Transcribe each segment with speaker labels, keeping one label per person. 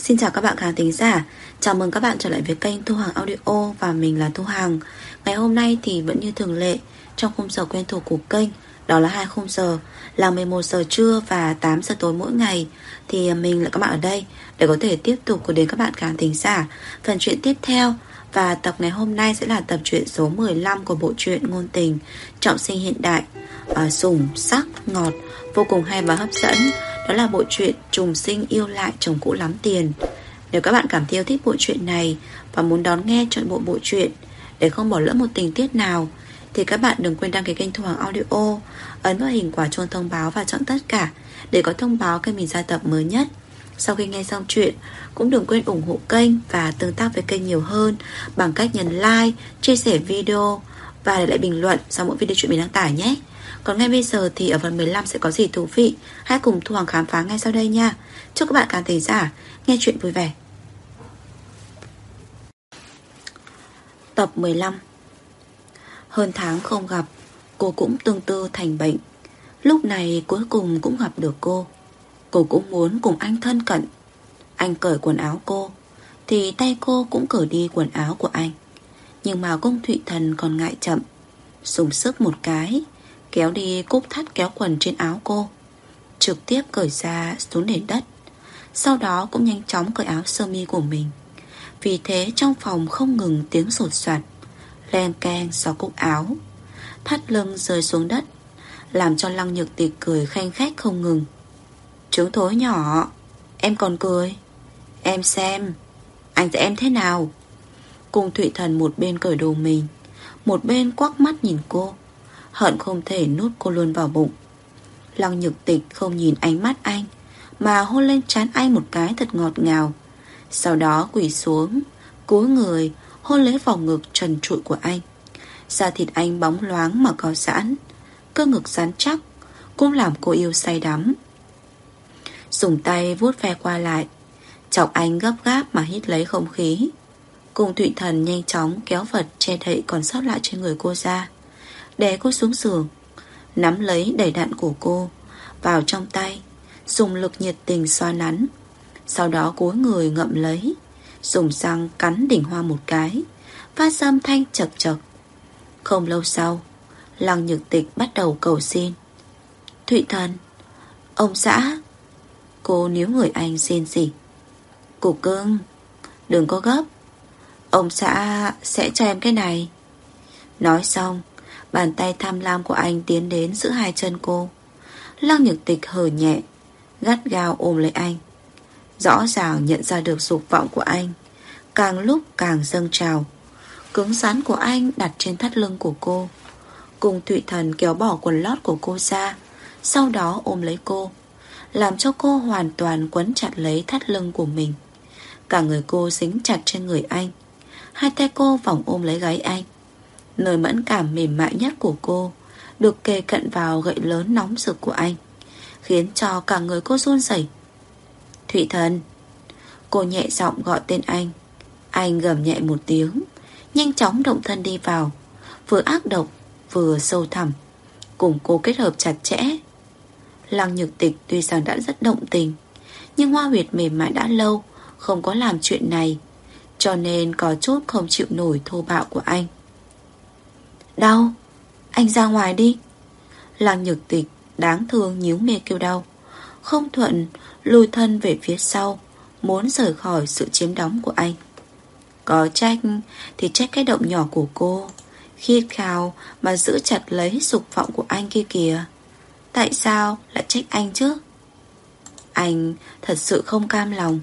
Speaker 1: Xin chào các bạn khán thính giả. Chào mừng các bạn trở lại với kênh Thu Hằng Audio. Và mình là Thu Hằng. Ngày hôm nay thì vẫn như thường lệ, trong khung giờ quen thuộc của kênh, đó là 2 khung giờ là 11 giờ trưa và 8 giờ tối mỗi ngày, thì mình lại có mặt ở đây để có thể tiếp tục gửi đến các bạn khán thính giả phần truyện tiếp theo. Và tập ngày hôm nay sẽ là tập truyện số 15 của bộ truyện ngôn tình trọng sinh hiện đại, sủng sắc ngọt, vô cùng hay và hấp dẫn. Đó là bộ truyện Trùng Sinh Yêu Lại Chồng Cũ Lắm Tiền. Nếu các bạn cảm thấy yêu thích bộ truyện này và muốn đón nghe trọn bộ truyện để không bỏ lỡ một tình tiết nào, thì các bạn đừng quên đăng ký kênh Thu Hằng Audio, ấn vào hình quả chuông thông báo và chọn tất cả để có thông báo khi mình ra tập mới nhất. Sau khi nghe xong chuyện, cũng đừng quên ủng hộ kênh và tương tác với kênh nhiều hơn bằng cách nhấn like, chia sẻ video và để lại bình luận sau mỗi video chuyện mình đăng tải nhé. Còn ngay bây giờ thì ở phần 15 sẽ có gì thú vị, hãy cùng Thu Hằng khám phá ngay sau đây nha. Chúc các bạn khán thính giả nghe chuyện vui vẻ. Tập 15. Hơn tháng không gặp, cô cũng tương tư thành bệnh. Lúc này cuối cùng cũng gặp được cô. Cô cũng muốn cùng anh thân cận. Anh cởi quần áo cô thì tay cô cũng cởi đi quần áo của anh. Nhưng mà Cung Thụy Thần còn ngại chậm, dùng sức một cái kéo đi cúc thắt kéo quần trên áo cô, trực tiếp cởi ra xuống nền đất. Sau đó cũng nhanh chóng cởi áo sơ mi của mình. Vì thế trong phòng không ngừng tiếng sột soạt, len keng gió cúc áo, thắt lưng rơi xuống đất, làm cho Lăng Nhược Tịch cười khanh khách không ngừng. Trứng thối nhỏ, em còn cười. Em xem anh dạy em thế nào. Cung Thụy Thần một bên cởi đồ mình, một bên quắc mắt nhìn cô, hận không thể nuốt cô luôn vào bụng. Lăng Nhược Tịch không nhìn ánh mắt anh, mà hôn lên trán anh một cái thật ngọt ngào. Sau đó quỳ xuống, cúi người hôn lấy vòng ngực trần trụi của anh. Da thịt anh bóng loáng mà có giãn, cơ ngực rắn chắc, cũng làm cô yêu say đắm. Dùng tay vuốt ve qua lại, chọc anh gấp gáp mà hít lấy không khí. Cung Thụy Thần nhanh chóng kéo vật che đậy còn sót lại trên người cô ra, đè cô xuống giường, nắm lấy đầy đặn của cô vào trong tay, dùng lực nhiệt tình xoa nắn. Sau đó cúi người ngậm lấy, dùng răng cắn đỉnh hoa một cái, phát ra âm thanh chật chật. Không lâu sau, Lăng Nhược Tịch bắt đầu cầu xin. Thụy Thần, ông xã. Cô níu người anh rên rỉ. Cục cưng, đừng có gấp, ông xã sẽ cho em cái này. Nói xong, bàn tay tham lam của anh tiến đến giữa hai chân cô. Lăng Nhược Tịch hờ nhẹ, gắt gao ôm lấy anh. Rõ ràng nhận ra được dục vọng của anh càng lúc càng dâng trào. Cứng rắn của anh đặt trên thắt lưng của cô. Cung Thụy Thần kéo bỏ quần lót của cô ra, sau đó ôm lấy cô, làm cho cô hoàn toàn quấn chặt lấy thắt lưng của mình. Cả người cô dính chặt trên người anh, hai tay cô vòng ôm lấy gáy anh. Nơi mẫn cảm mềm mại nhất của cô được kề cận vào gậy lớn nóng rực của anh, khiến cho cả người cô run rẩy. Thụy Thần. Cô nhẹ giọng gọi tên anh. Anh gầm nhẹ một tiếng, nhanh chóng động thân đi vào, vừa ác độc vừa sâu thẳm, cùng cô kết hợp chặt chẽ. Lăng Nhược Tịch tuy rằng đã rất động tình, nhưng hoa huyệt mềm mại đã lâu không có làm chuyện này, cho nên có chút không chịu nổi thô bạo của anh. Đau, anh ra ngoài đi. Lăng Nhược Tịch đáng thương nhíu mày kêu đau, không thuận lùi thân về phía sau, muốn rời khỏi sự chiếm đóng của anh. Có trách thì trách cái động nhỏ của cô, khi khao mà giữ chặt lấy dục vọng của anh kia kìa. Tại sao lại trách anh chứ? Anh thật sự không cam lòng.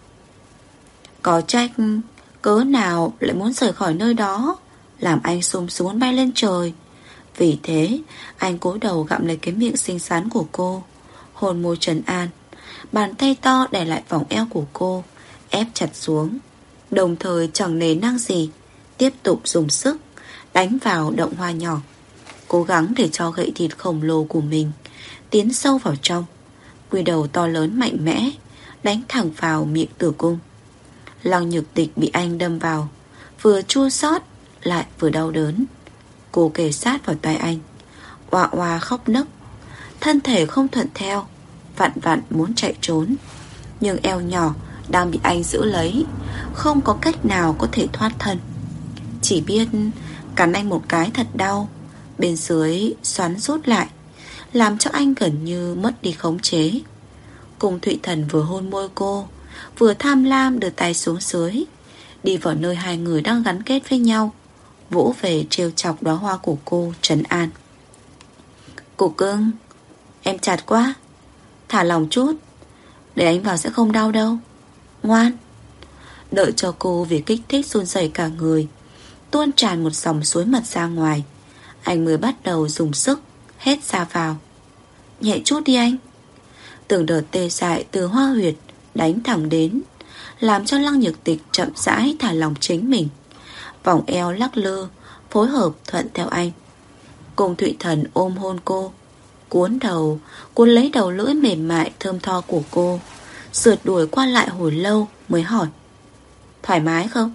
Speaker 1: Có trách cớ nào lại muốn rời khỏi nơi đó, làm anh sung sướng bay lên trời. Vì thế anh cúi đầu gặm lấy cái miệng xinh xắn của cô, hôn môi trấn an. Bàn tay to đè lại vòng eo của cô, ép chặt xuống, đồng thời chẳng nề nang gì, tiếp tục dùng sức đánh vào động hoa nhỏ, cố gắng để cho gậy thịt khổng lồ của mình tiến sâu vào trong. Quy đầu to lớn mạnh mẽ đánh thẳng vào miệng tử cung. Lăng Nhược Tịch bị anh đâm vào, vừa chua xót lại vừa đau đớn. Cô kề sát vào tai anh, oa oa khóc nấc, thân thể không thuận theo, vặn vặn muốn chạy trốn, nhưng eo nhỏ đang bị anh giữ lấy, không có cách nào có thể thoát thân. Chỉ biết cắn anh một cái thật đau, bên dưới xoắn rút lại, làm cho anh gần như mất đi khống chế. Cung Thụy Thần vừa hôn môi cô, vừa tham lam đưa tay xuống dưới, đi vào nơi hai người đang gắn kết với nhau, vỗ về trêu chọc đóa hoa của cô, trấn an. Cô cưng, em chặt quá, thả lòng chút, để anh vào sẽ không đau đâu. Ngoan. Đợi cho cô vì kích thích run rẩy cả người, tuôn tràn một dòng suối mật ra ngoài, anh mới bắt đầu dùng sức hết ra vào. Nhẹ chút đi anh. Từng đợt tê dại từ hoa huyệt đánh thẳng đến, làm cho Lăng Nhược Tịch chậm rãi thả lòng chính mình. Vòng eo lắc lư, phối hợp thuận theo anh. Cung Thụy Thần ôm hôn cô, cuốn lấy đầu lưỡi mềm mại thơm tho của cô, sượt đuổi qua lại hồi lâu mới hỏi: thoải mái không?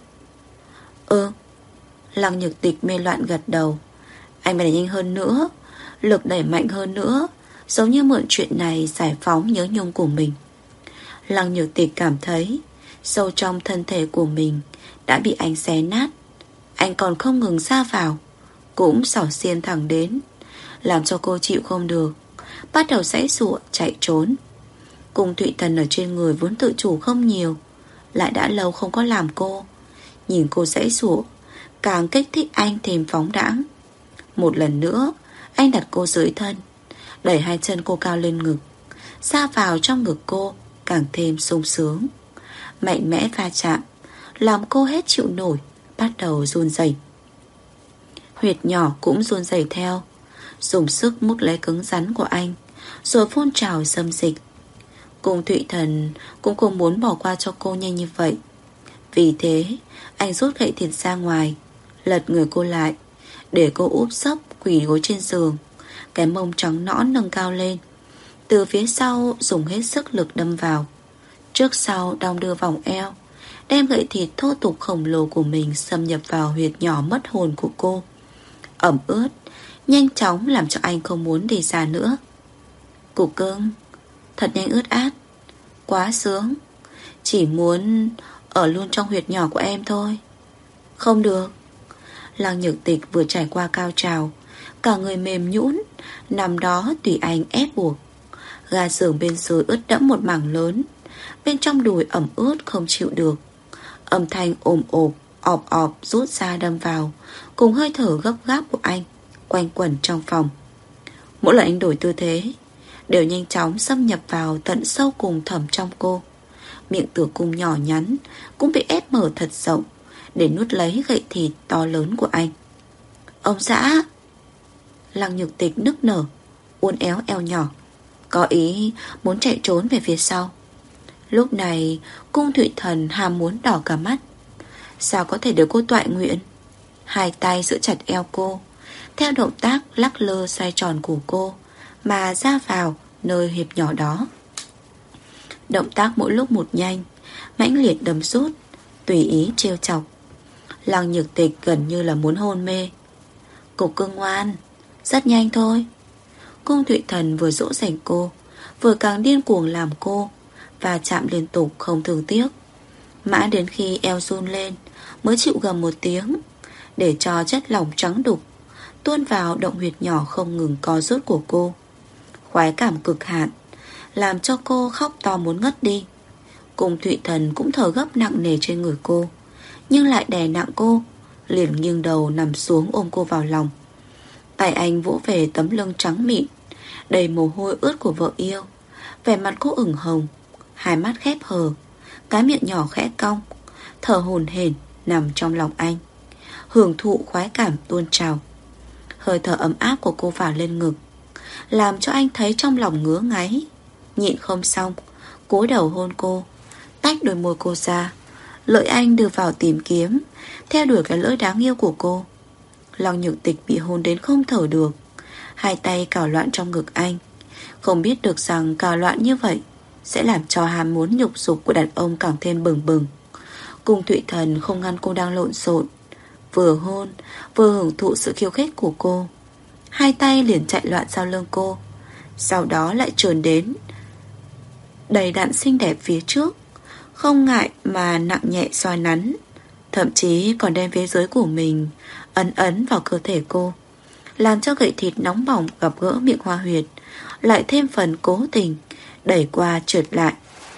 Speaker 1: Lăng Nhược Tịch mê loạn gật đầu. Anh phải đẩy nhanh hơn nữa, lực đẩy mạnh hơn nữa, giống như mượn chuyện này giải phóng nhớ nhung của mình. Lăng Nhược Tịch cảm thấy sâu trong thân thể của mình đã bị anh xé nát. Anh còn không ngừng ra vào, cũng xỏ xiên thẳng đến, làm cho cô chịu không được, bắt đầu giãy giụa chạy trốn. Cung Thụy Thần ở trên người vốn tự chủ không nhiều, lại đã lâu không có làm cô. Nhìn cô giãy giụa, càng kích thích anh thêm phóng đãng. Một lần nữa, anh đặt cô dưới thân, đẩy hai chân cô cao lên ngực, xa vào trong ngực cô càng thêm sung sướng. Mạnh mẽ va chạm làm cô hết chịu nổi, bắt đầu run rẩy. Huyệt nhỏ cũng run rẩy theo, dùng sức mút lấy cứng rắn của anh, rồi phun trào xâm dịch. Cung Thụy Thần cũng không muốn bỏ qua cho cô nhanh như vậy. Vì thế anh rút gậy thịt ra ngoài, lật người cô lại, để cô úp sấp quỳ gối trên giường, cái mông trắng nõn nâng cao lên. Từ phía sau dùng hết sức lực đâm vào, trước sau đong đưa vòng eo, đem gậy thịt thô tục khổng lồ của mình xâm nhập vào huyệt nhỏ mất hồn của cô. Ẩm ướt, nhanh chóng làm cho anh không muốn đi ra nữa. Cục cưng, thật nhanh ướt át, quá sướng, chỉ muốn ở luôn trong huyệt nhỏ của em thôi. Không được. Lăng Nhược Tịch vừa trải qua cao trào, cả người mềm nhũn, nằm đó tùy anh ép buộc. Ga giường bên dưới ướt đẫm một mảng lớn, bên trong đùi ẩm ướt không chịu được. Âm thanh ồm ồm, ọp ọp rút ra đâm vào, cùng hơi thở gấp gáp của anh quanh quẩn trong phòng. Mỗi lần anh đổi tư thế đều nhanh chóng xâm nhập vào tận sâu cùng thẳm trong cô. Miệng tử cung nhỏ nhắn cũng bị ép mở thật rộng để nuốt lấy gậy thịt to lớn của anh. Ông xã! Lăng Nhược Tịch nức nở, uốn éo eo nhỏ, có ý muốn chạy trốn về phía sau. Lúc này Cung Thụy Thần ham muốn đỏ cả mắt. Sao có thể để cô toại nguyện? Hai tay giữ chặt eo cô, theo động tác lắc lơ xoay tròn của cô mà ra vào nơi hiệp nhỏ đó. Động tác mỗi lúc một nhanh, mãnh liệt đấm rút, tùy ý trêu chọc. Lăng Nhược Tịch gần như là muốn hôn mê. Cục cưng ngoan, rất nhanh thôi. Cung Thụy Thần vừa dỗ dành cô, vừa càng điên cuồng làm cô và chạm liên tục không thương tiếc. Mãi đến khi eo run lên mới chịu gầm một tiếng, để cho chất lỏng trắng đục tuôn vào động huyệt nhỏ không ngừng co rút của cô. Khoái cảm cực hạn làm cho cô khóc to muốn ngất đi. Cung Thụy Thần cũng thở gấp nặng nề trên người cô, nhưng lại đè nặng cô, liền nghiêng đầu nằm xuống ôm cô vào lòng. Tay anh vỗ về tấm lưng trắng mịn đầy mồ hôi ướt của vợ yêu. Vẻ mặt cô ửng hồng, hai mắt khép hờ, cái miệng nhỏ khẽ cong, thở hổn hển nằm trong lòng anh, hưởng thụ khoái cảm tuôn trào. Hơi thở ấm áp của cô phả lên ngực, làm cho anh thấy trong lòng ngứa ngáy. Nhịn không xong, cúi đầu hôn cô, tách đôi môi cô ra. Lưỡi anh đưa vào tìm kiếm, theo đuổi cái lưỡi đáng yêu của cô. Lăng Nhược Tịch bị hôn đến không thở được, hai tay cào loạn trong ngực anh. Không biết được rằng cào loạn như vậy sẽ làm cho ham muốn nhục dục của đàn ông càng thêm bừng bừng. Cung Thụy Thần không ngăn cô đang lộn xộn, vừa hôn vừa hưởng thụ sự khiêu khích của cô. Hai tay liền chạy loạn sau lưng cô, sau đó lại trườn đến đầy đặn xinh đẹp phía trước. không ngại mà nặng nhẹ xoa nắn, thậm chí còn đem phía dưới của mình ấn ấn vào cơ thể cô, làm cho gậy thịt nóng bỏng gặp gỡ miệng Hoa Huyệt lại thêm phần cố tình đẩy qua trượt lại.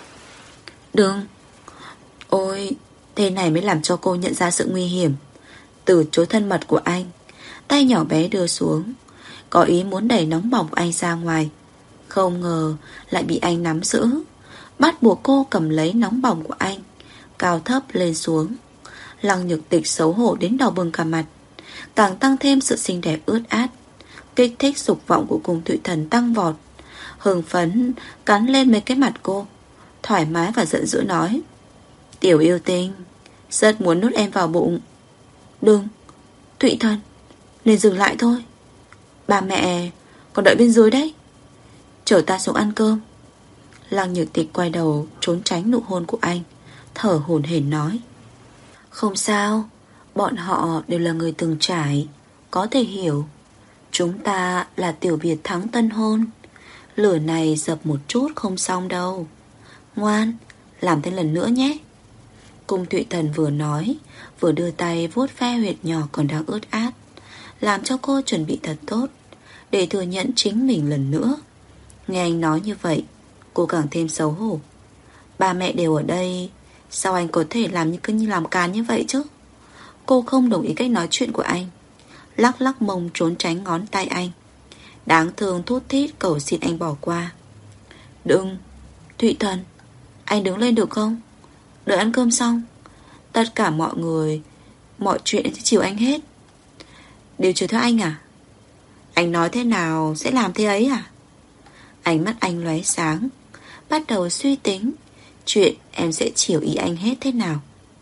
Speaker 1: Đừng! Ôi, thế này mới làm cho cô nhận ra sự nguy hiểm. Từ chối thân mật của anh, tay nhỏ bé đưa xuống, có ý muốn đẩy nóng bỏng của anh ra ngoài. Không ngờ lại bị anh nắm giữ, bắt buộc cô cầm lấy nóng bỏng của anh, cao thấp lên xuống. Lăng Nhược Tịch xấu hổ đến đỏ bừng cả mặt, càng tăng thêm sự xinh đẹp ướt át. Kích thích dục vọng của Cung Thụy Thần tăng vọt, hưng phấn cắn lên mấy cái mặt cô, thoải mái và giận dữ nói: Tiểu yêu tinh, rất muốn nuốt em vào bụng. Đừng, Thụy Thần, nên dừng lại thôi. Ba mẹ còn đợi bên dưới đấy, chở ta xuống ăn cơm. Lăng Nhược Tịch quay đầu trốn tránh nụ hôn của anh, thở hổn hển nói: Không sao, bọn họ đều là người từng trải, có thể hiểu. Chúng ta là tiểu biệt thắng tân hôn, lửa này dập một chút không xong đâu. Ngoan, làm thêm lần nữa nhé. Cung Thụy Thần vừa nói, vừa đưa tay vuốt ve huyệt nhỏ còn đang ướt át, làm cho cô chuẩn bị thật tốt để thừa nhận chính mình lần nữa. Nghe anh nói như vậy, cô càng thêm xấu hổ. Ba mẹ đều ở đây, sao anh có thể làm như làm càn như vậy chứ? Cô không đồng ý cách nói chuyện của anh, lắc lắc mông trốn tránh ngón tay anh, đáng thương thút thít cầu xin anh bỏ qua. Đừng, Thụy Thần, anh đứng lên được không? Đợi ăn cơm xong, tất cả mọi người, mọi chuyện sẽ chiều anh hết. Đều chiều theo anh à? Anh nói thế nào sẽ làm thế ấy à? Ánh mắt anh lóe sáng, bắt đầu suy tính chuyện em sẽ chiều ý anh hết thế nào.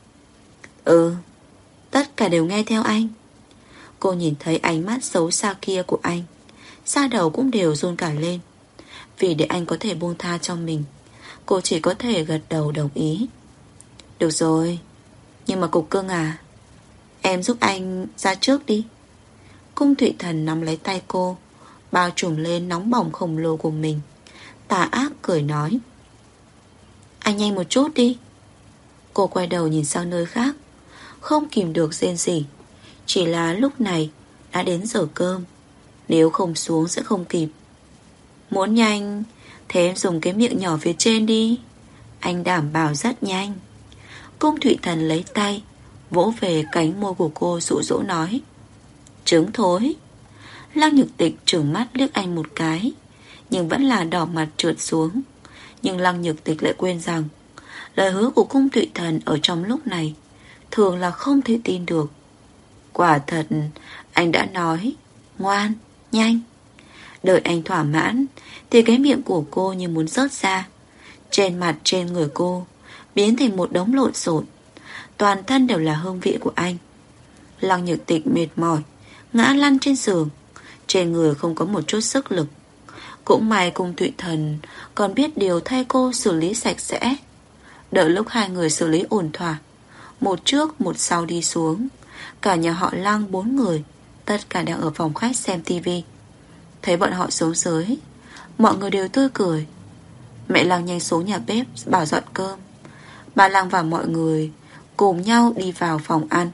Speaker 1: Tất cả đều nghe theo anh. Cô nhìn thấy ánh mắt xấu xa kia của anh, da đầu cũng đều run cả lên. Vì để anh có thể buông tha cho mình, cô chỉ có thể gật đầu đồng ý. Được rồi, nhưng mà Cục Cưng à, em giúp anh ra trước đi. Cung Thụy Thần nắm lấy tay cô, bao trùm lên nóng bỏng khổng lồ của mình, tà ác cười nói: Anh nhanh một chút đi. Cô quay đầu nhìn sang nơi khác, không kìm được rên rỉ. Chỉ là lúc này đã đến giờ cơm, nếu không xuống sẽ không kịp. Muốn nhanh, thế em dùng cái miệng nhỏ phía trên đi, anh đảm bảo rất nhanh. Cung Thụy Thần lấy tay vỗ về cánh môi của cô dụ dỗ nói: Trứng thối. Lăng Nhược Tịch trừng mắt liếc anh một cái, nhưng vẫn là đỏ mặt trượt xuống. Nhưng Lăng Nhược Tịch lại quên rằng lời hứa của Cung Thụy Thần ở trong lúc này thường là không thể tin được. Quả thật, anh đã nói ngoan, nhanh. Đợi anh thỏa mãn thì cái miệng của cô như muốn rớt ra. Trên mặt trên người cô biến thành một đống lộn xộn, toàn thân đều là hương vị của anh. Lăng Nhược Tịch mệt mỏi ngã lăn trên giường, trên người không có một chút sức lực. Cũng may Cung Thụy Thần còn biết điều thay cô xử lý sạch sẽ. Đợi lúc hai người xử lý ổn thỏa, một trước một sau đi xuống, cả nhà họ Lăng 4 người tất cả đang ở phòng khách xem tivi. Thấy bọn họ xuống dưới, mọi người đều tươi cười. Mẹ Lăng nhanh xuống nhà bếp bảo dọn cơm. Bà Lăng và mọi người cùng nhau đi vào phòng ăn.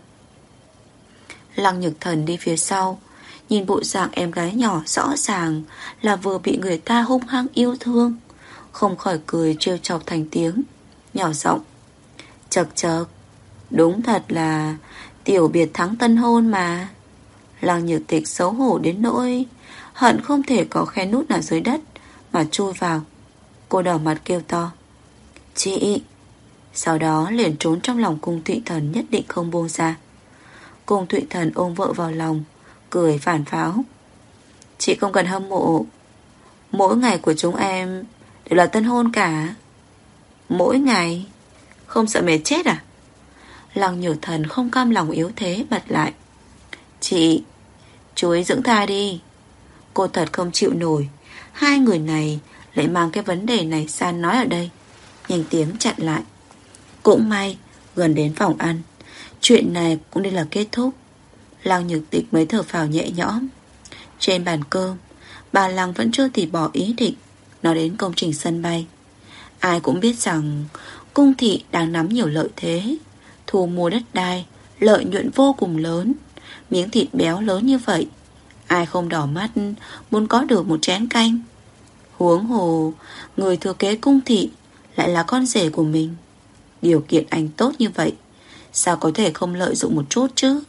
Speaker 1: Lăng Nhược Thần đi phía sau, nhìn bộ dạng em gái nhỏ rõ ràng là vừa bị người ta hung hăng yêu thương, không khỏi cười trêu chọc thành tiếng, nhỏ giọng: Chậc chậc, đúng thật là tiểu biệt thắng tân hôn mà. Lăng Nhược Tịch xấu hổ đến nỗi hận không thể có khe nút nào dưới đất mà chui vào. Cô đỏ mặt kêu to: Chị! Sau đó liền trốn trong lòng Cung Thụy Thần nhất định không buông ra. Cung Thụy Thần ôm vợ vào lòng, cười phản pháo: Chị không cần hâm mộ, mỗi ngày của chúng em đều là tân hôn cả. Mỗi ngày? Không sợ mệt chết à? Lăng Nhược Thần không cam lòng yếu thế bật lại: Chị, chú ấy dưỡng thai đi. Cô thật không chịu nổi hai người này lại mang cái vấn đề này ra nói ở đây, nhanh tiếng chặn lại. Cũng may gần đến phòng ăn, chuyện này cũng nên là kết thúc. Lăng Nhược Tịch mới thở phào nhẹ nhõm. Trên bàn cơm, bà Lăng vẫn chưa từ bỏ ý định nói đến công trình sân bay. Ai cũng biết rằng Cung thị đang nắm nhiều lợi thế, thu mua đất đai, lợi nhuận vô cùng lớn. Miếng thịt béo lớn như vậy, ai không đỏ mắt muốn có được một chén canh. Huống hồ, người thừa kế cung thị lại là con rể của mình. Điều kiện anh tốt như vậy, sao có thể không lợi dụng một chút chứ?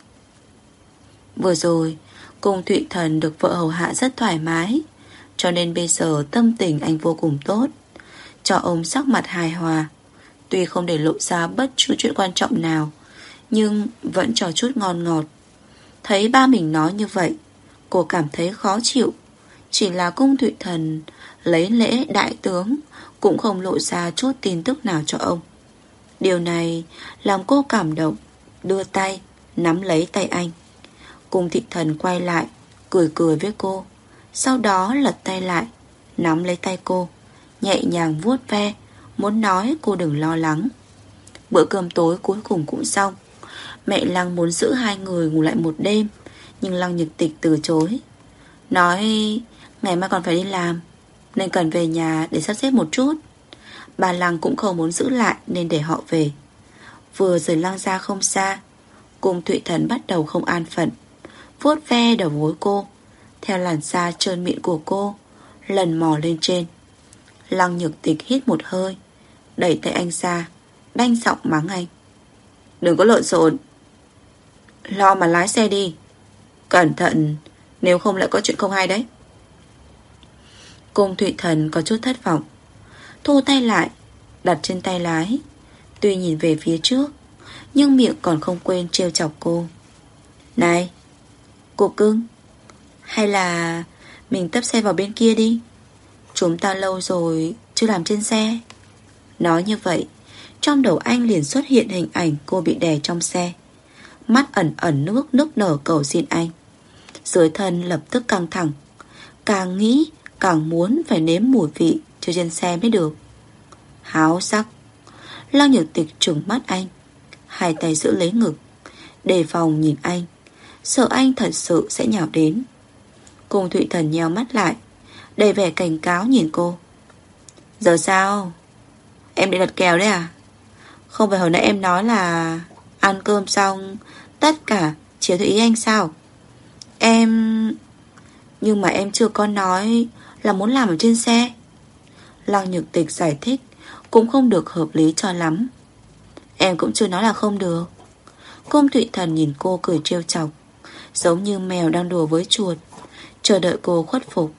Speaker 1: Vừa rồi, Cung Thụy Thần được vợ hầu hạ rất thoải mái, cho nên bây giờ tâm tình anh vô cùng tốt, cho ông sắc mặt hài hòa. Tuy không để lộ ra bất cứ chuyện quan trọng nào, nhưng vẫn cho chút ngon ngọt. Thấy ba mình nói như vậy, cô cảm thấy khó chịu. Chỉ là Cung Thụy Thần lấy lễ đại tướng, cũng không lộ ra chút tin tức nào cho ông. Điều này làm cô cảm động, đưa tay nắm lấy tay anh. Cung Thị Thần quay lại, cười cười với cô, sau đó lật tay lại, nắm lấy tay cô, nhẹ nhàng vuốt ve, muốn nói cô đừng lo lắng. Bữa cơm tối cuối cùng cũng xong. Mẹ Lăng muốn giữ hai người ngủ lại một đêm, nhưng Lăng Nhược Tịch từ chối, nói ngày mai còn phải đi làm, nên cần về nhà để sắp xếp một chút. Bà Lăng cũng không muốn giữ lại nên để họ về. Vừa rời Lăng ra không xa, Cung Thụy Thần bắt đầu không an phận, vuốt ve đầu gối cô, theo làn da trơn mịn của cô, lần mò lên trên. Lăng Nhược Tịch hít một hơi, đẩy tay anh ra, đanh giọng mắng anh: đừng có lộn xộn, lo mà lái xe đi, cẩn thận, nếu không lại có chuyện không hay đấy. Cung Thụy Thần có chút thất vọng, thu tay lại, đặt trên tay lái. Tuy nhìn về phía trước, nhưng miệng còn không quên trêu chọc cô: này, cô cưng, hay là mình tấp xe vào bên kia đi, chúng ta lâu rồi chưa làm trên xe. Nói như vậy, trong đầu anh liền xuất hiện hình ảnh cô bị đè trong xe, mắt ẩn ẩn nức nở cầu xin anh. Dưới thân lập tức căng thẳng, càng nghĩ càng muốn phải nếm mùi vị cho trên xe mới được. Háo sắc. Lăng Nhược Tịch trừng mắt anh, hai tay giữ lấy ngực, đề phòng nhìn anh, sợ anh thật sự sẽ nhào đến. Cung Thụy Thần nheo mắt lại, đầy vẻ cảnh cáo nhìn cô: giờ sao? Em định lật kèo đấy à? Không phải hồi nãy em nói là ăn cơm xong tất cả chiếu theo ý anh sao? Nhưng mà em chưa có nói là muốn làm ở trên xe. Lăng Nhược Tịch giải thích cũng không được hợp lý cho lắm. Em cũng chưa nói là không được. Cung Thụy Thần nhìn cô cười trêu chọc, giống như mèo đang đùa với chuột, chờ đợi cô khuất phục.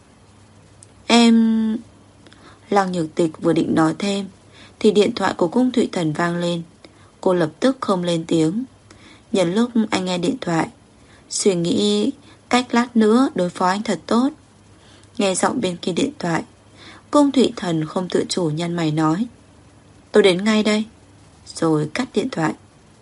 Speaker 1: Lăng Nhược Tịch vừa định nói thêm thì điện thoại của Cung Thụy Thần vang lên. Cô lập tức không lên tiếng. Nhân lúc anh nghe điện thoại, suy nghĩ cách lát nữa đối phó anh thật tốt. Nghe giọng bên kia điện thoại, Cung Thụy Thần không tự chủ nhăn mày nói: tôi đến ngay đây. Rồi cắt điện thoại.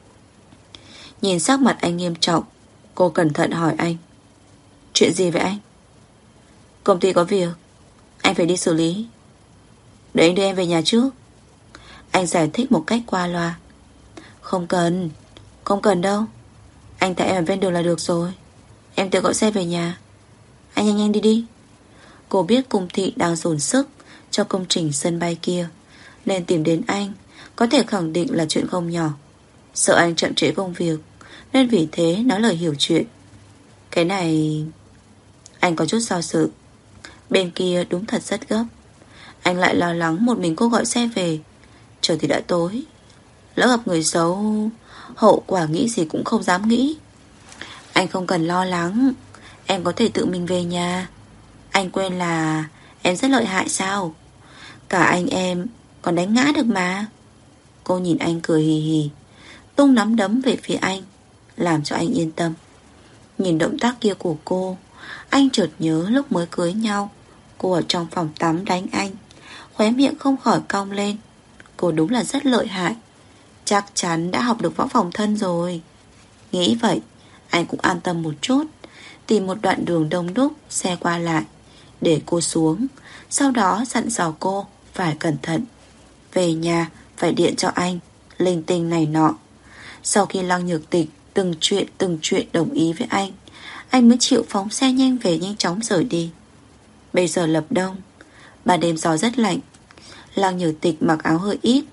Speaker 1: Nhìn sắc mặt anh nghiêm trọng, cô cẩn thận hỏi anh: chuyện gì vậy anh? Công ty có việc, anh phải đi xử lý. Để anh đưa em về nhà trước. Anh giải thích một cách qua loa. Không cần đâu, anh tại em ở ven đường là được rồi. Em tự gọi xe về nhà. Anh nhanh nhanh đi đi. Cô biết Cung thị đang dồn sức cho công trình sân bay kia, nên tìm đến anh có thể khẳng định là chuyện không nhỏ. Sợ anh chậm trễ công việc, nên vì thế nói lời hiểu chuyện. Cái này anh có chút do dự. Bên kia đúng thật rất gấp. Anh lại lo lắng một mình cô gọi xe về, trời thì đã tối, lỡ gặp người xấu, hậu quả nghĩ gì cũng không dám nghĩ. Anh không cần lo lắng, em có thể tự mình về nhà. Anh quên là em rất lợi hại sao? Cả anh em còn đánh ngã được mà. Cô nhìn anh cười hì hì, tung nắm đấm về phía anh, làm cho anh yên tâm. Nhìn động tác kia của cô, anh chợt nhớ lúc mới cưới nhau, cô ở trong phòng tắm đánh anh, khóe miệng không khỏi cong lên. Cô đúng là rất lợi hại, chắc chắn đã học được võ phòng thân rồi. Nghĩ vậy, anh cũng an tâm một chút, tìm một đoạn đường đông đúc, xe qua lại, để cô xuống. Sau đó dặn dò cô phải cẩn thận, về nhà phải điện cho anh, linh tinh này nọ. Sau khi Lăng Nhược Tịch từng chuyện đồng ý với anh mới chịu phóng xe nhanh về, nhanh chóng rời đi. Bây giờ lập đông, ban đêm gió rất lạnh. Lăng Nhược Tịch mặc áo hơi ít,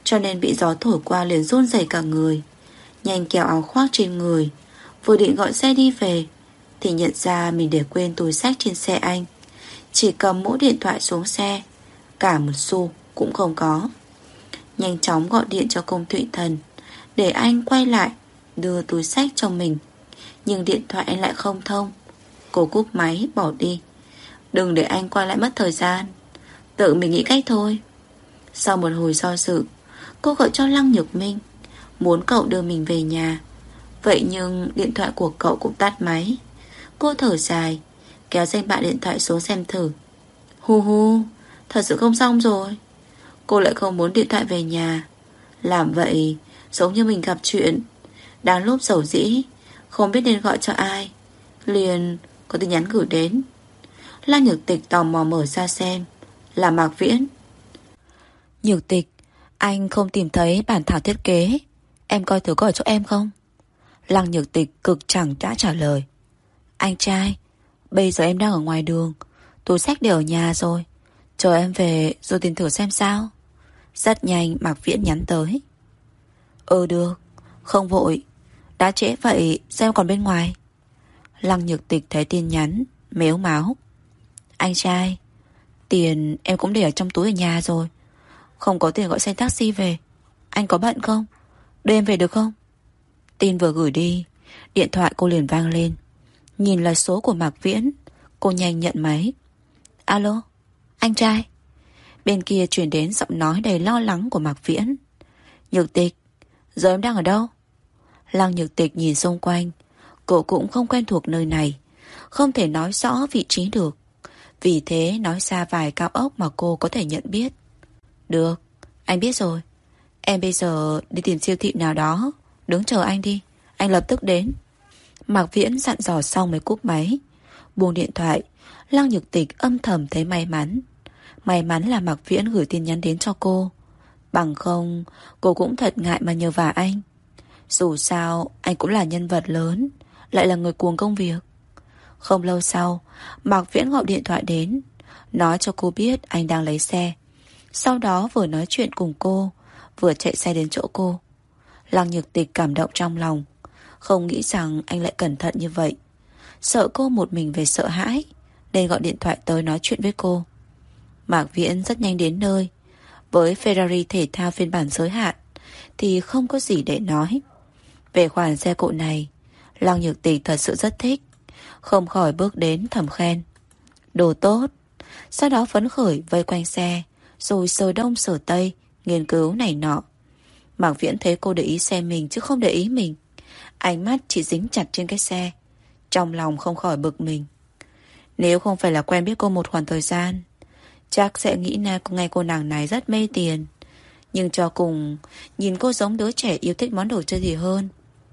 Speaker 1: cho nên bị gió thổi qua liền run rẩy cả người. Nhanh kéo áo khoác trên người, vừa định gọi xe đi về thì nhận ra mình để quên túi xách trên xe anh. Chỉ cầm mỗi điện thoại xuống xe, cả một xu cũng không có. Nhanh chóng gọi điện cho công Thụy Thần để anh quay lại đưa túi xách cho mình. Nhưng điện thoại anh lại không thông. Cô cúp máy bỏ đi. Đừng để anh quay lại mất thời gian, tự mình nghĩ cách thôi. Sau một hồi do dự, cô gọi cho Lăng Nhược Minh, muốn cậu đưa mình về nhà. Vậy nhưng điện thoại của cậu cũng tắt máy. Cô thở dài, kéo danh bạ điện thoại xuống xem thử. Hu hu, thật sự không xong rồi. Cô lại không muốn điện thoại về nhà. Làm vậy giống như mình gặp chuyện. Đang lúc dầu dĩ, không biết nên gọi cho ai, liền có tin nhắn gửi đến. Lăng Nhược Tịch tò mò mở ra xem, là Mạc Viễn. Nhược Tịch, anh không tìm thấy bản thảo thiết kế, em coi thử gọi cho em không? Lăng Nhược Tịch cực chẳng đã trả lời. Anh trai, bây giờ em đang ở ngoài đường, túi xách đều ở nhà rồi, chờ em về rồi tìm thử xem sao. Rất nhanh Mạc Viễn nhắn tới. Được, không vội, đã trễ vậy sao em còn bên ngoài? Lăng Nhược Tịch thấy tin nhắn, mếu máo. Anh trai, tiền em cũng để ở trong túi ở nhà rồi, không có tiền gọi xe taxi về. Anh có bận không? Đưa em về được không? Tin vừa gửi đi, điện thoại cô liền vang lên. Nhìn là số của Mạc Viễn, cô nhanh nhận máy. Alo, anh trai. Bên kia truyền đến giọng nói đầy lo lắng của Mạc Viễn. Nhược Tịch, giờ em đang ở đâu? Lăng Nhược Tịch nhìn xung quanh. Cô cũng không quen thuộc nơi này, không thể nói rõ vị trí được. Vì thế nói ra vài cao ốc mà cô có thể nhận biết. Được, anh biết rồi. Em bây giờ đi tìm siêu thị nào đó, đứng chờ anh đi, anh lập tức đến. Mạc Viễn dặn dò xong mới cúp máy. Buông điện thoại, Lăng Nhược Tịch âm thầm thấy may mắn. May mắn là Mạc Viễn gửi tin nhắn đến cho cô. Bằng không, cô cũng thật ngại mà nhờ vả anh. Dù sao, anh cũng là nhân vật lớn, lại là người cuồng công việc. Không lâu sau, Mạc Viễn gọi điện thoại đến, nói cho cô biết anh đang lấy xe. Sau đó vừa nói chuyện cùng cô, vừa chạy xe đến chỗ cô. Lăng Nhược Tịch cảm động trong lòng, không nghĩ rằng anh lại cẩn thận như vậy. Sợ cô một mình về sợ hãi, nên gọi điện thoại tới nói chuyện với cô. Mạc Viễn rất nhanh đến nơi. Với Ferrari thể thao phiên bản giới hạn thì không có gì để nói. Về khoản xe cộ này, Lăng Nhược Tịch thật sự rất thích, không khỏi bước đến thầm khen. Đồ tốt. Sau đó phấn khởi vây quanh xe, rồi sờ đông sờ tây, nghiên cứu này nọ. Mạc Viễn thấy cô để ý xe mình chứ không để ý mình. Ánh mắt chỉ dính chặt trên cái xe. Trong lòng không khỏi bực mình. Nếu không phải là quen biết cô một khoảng thời gian, chắc sẽ nghĩ là ngày cô nàng này rất mê tiền. Nhưng cho cùng, nhìn cô giống đứa trẻ yêu thích món đồ chơi gì hơn.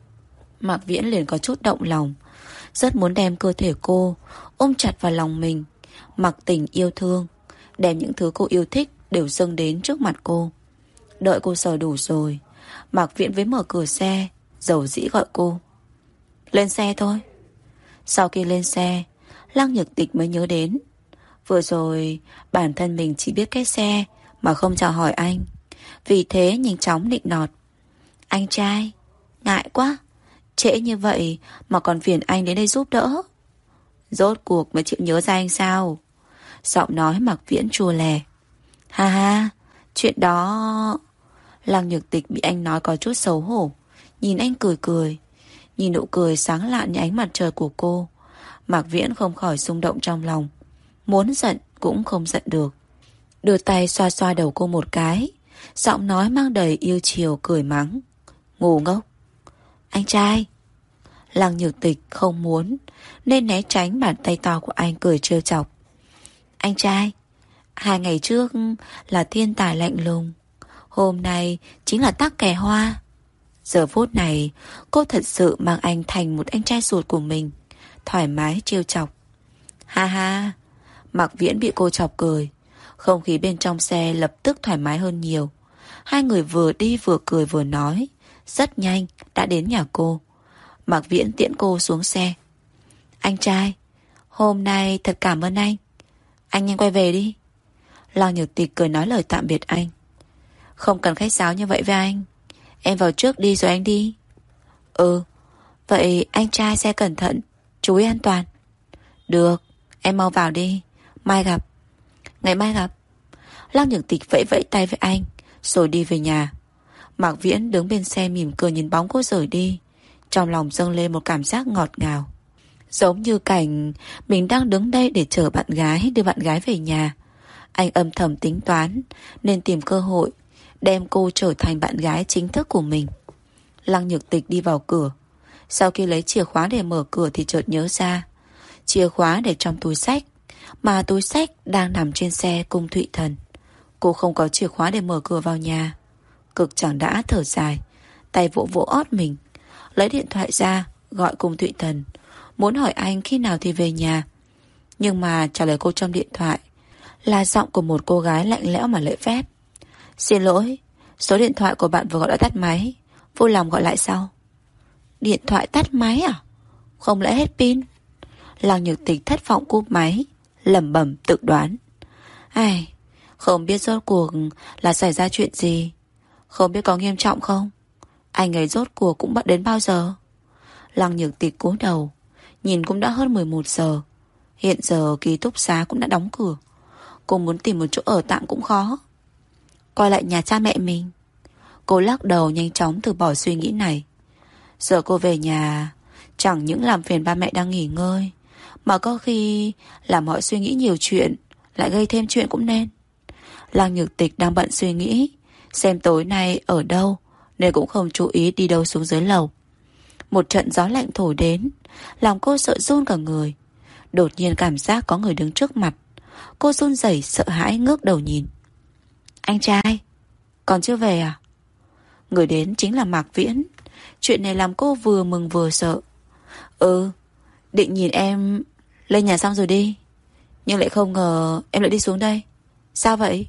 Speaker 1: Mạc Viễn liền có chút động lòng, rất muốn đem cơ thể cô ôm chặt vào lòng mình, mặc tình yêu thương, đem những thứ cô yêu thích đều dâng đến trước mặt cô. Đợi cô sờ đủ rồi, Mạc Viễn với mở cửa xe, dầu dĩ gọi cô. Lên xe thôi. Sau khi lên xe, Lăng Nhược Tịch mới nhớ đến vừa rồi bản thân mình chỉ biết cái xe mà không chào hỏi anh. Vì thế nhanh chóng nịnh nọt. Anh trai, ngại quá, trễ như vậy mà còn phiền anh đến đây giúp đỡ. Rốt cuộc mới chịu nhớ ra anh sao? Giọng nói Mạc Viễn chua lè. Ha ha, chuyện đó... Lăng Nhược Tịch bị anh nói có chút xấu hổ, nhìn anh cười cười. Nhìn nụ cười sáng lạn như ánh mặt trời của cô, Mạc Viễn không khỏi xung động trong lòng. Muốn giận cũng không giận được. Đưa tay xoa xoa đầu cô một cái, giọng nói mang đầy yêu chiều cười mắng. Ngu ngốc. Anh trai. Lăng Nhược Tịch không muốn nên né tránh bàn tay to của anh, cười trêu chọc. Anh trai, 2 ngày trước là thiên tài lạnh lùng, hôm nay chính là tắc kè hoa. Giờ phút này cô thật sự mang anh thành một anh trai ruột của mình, thoải mái trêu chọc. Ha ha. Mạc Viễn bị cô chọc cười. Không khí bên trong xe lập tức thoải mái hơn nhiều. Hai người vừa đi vừa cười vừa nói. Rất nhanh đã đến nhà cô. Mạc Viễn tiễn cô xuống xe. Anh trai, hôm nay thật cảm ơn anh. Anh nhanh quay về đi. Lăng Nhược Tịch cười nói lời tạm biệt anh. Không cần khách sáo như vậy với anh. Em vào trước đi rồi anh đi. Ừ. Vậy anh trai xe cẩn thận, chú ý an toàn. Được, em mau vào đi. Mai gặp. Ngày mai gặp. Lăng Nhược Tịch vẫy vẫy tay với anh rồi đi về nhà. Mạc Viễn đứng bên xe mỉm cười nhìn bóng cô rời đi. Trong lòng dâng lên một cảm giác ngọt ngào, giống như cảnh mình đang đứng đây để chờ bạn gái, đưa bạn gái về nhà. Anh âm thầm tính toán nên tìm cơ hội đem cô trở thành bạn gái chính thức của mình. Lăng Nhược Tịch đi vào cửa. Sau khi lấy chìa khóa để mở cửa thì chợt nhớ ra chìa khóa để trong túi xách, mà túi xách đang nằm trên xe Cung Thụy Thần. Cô không có chìa khóa để mở cửa vào nhà. Cực chẳng đã thở dài, tay vỗ vỗ ót mình, lấy điện thoại ra gọi Cung Thụy Thần, muốn hỏi anh khi nào thì về nhà. Nhưng mà trả lời cô trong điện thoại là giọng của một cô gái lạnh lẽo mà lễ phép. Xin lỗi, số điện thoại của bạn vừa gọi đã tắt máy, vui lòng gọi lại sau. Điện thoại tắt máy à? Không lẽ hết pin? Lăng Nhược Tịch thất vọng cúp máy, lẩm bẩm tự đoán. Ai, không biết rốt cuộc là xảy ra chuyện gì, không biết có nghiêm trọng không. Anh ấy rốt cuộc cũng bận đến bao giờ? Lăng Nhược Tịch cúi đầu, nhìn cũng đã hơn 11 giờ. Hiện giờ ký túc xá cũng đã đóng cửa. Cô muốn tìm một chỗ ở tạm cũng khó. Quay lại nhà cha mẹ mình. Cô lắc đầu nhanh chóng từ bỏ suy nghĩ này. Giờ cô về nhà chẳng những làm phiền ba mẹ đang nghỉ ngơi, mà có khi làm họ suy nghĩ nhiều chuyện, lại gây thêm chuyện cũng nên. Lăng Nhược Tịch đang bận suy nghĩ xem tối nay ở đâu, nên cũng không chú ý đi đâu xuống dưới lầu. Một trận gió lạnh thổi đến, làm cô sợ run cả người. Đột nhiên cảm giác có người đứng trước mặt. Cô run rẩy sợ hãi ngước đầu nhìn. Anh trai, còn chưa về à? Người đến chính là Mạc Viễn. Chuyện này làm cô vừa mừng vừa sợ. Ừ, định nhìn em lên nhà xong rồi đi, nhưng lại không ngờ em lại đi xuống đây. Sao vậy?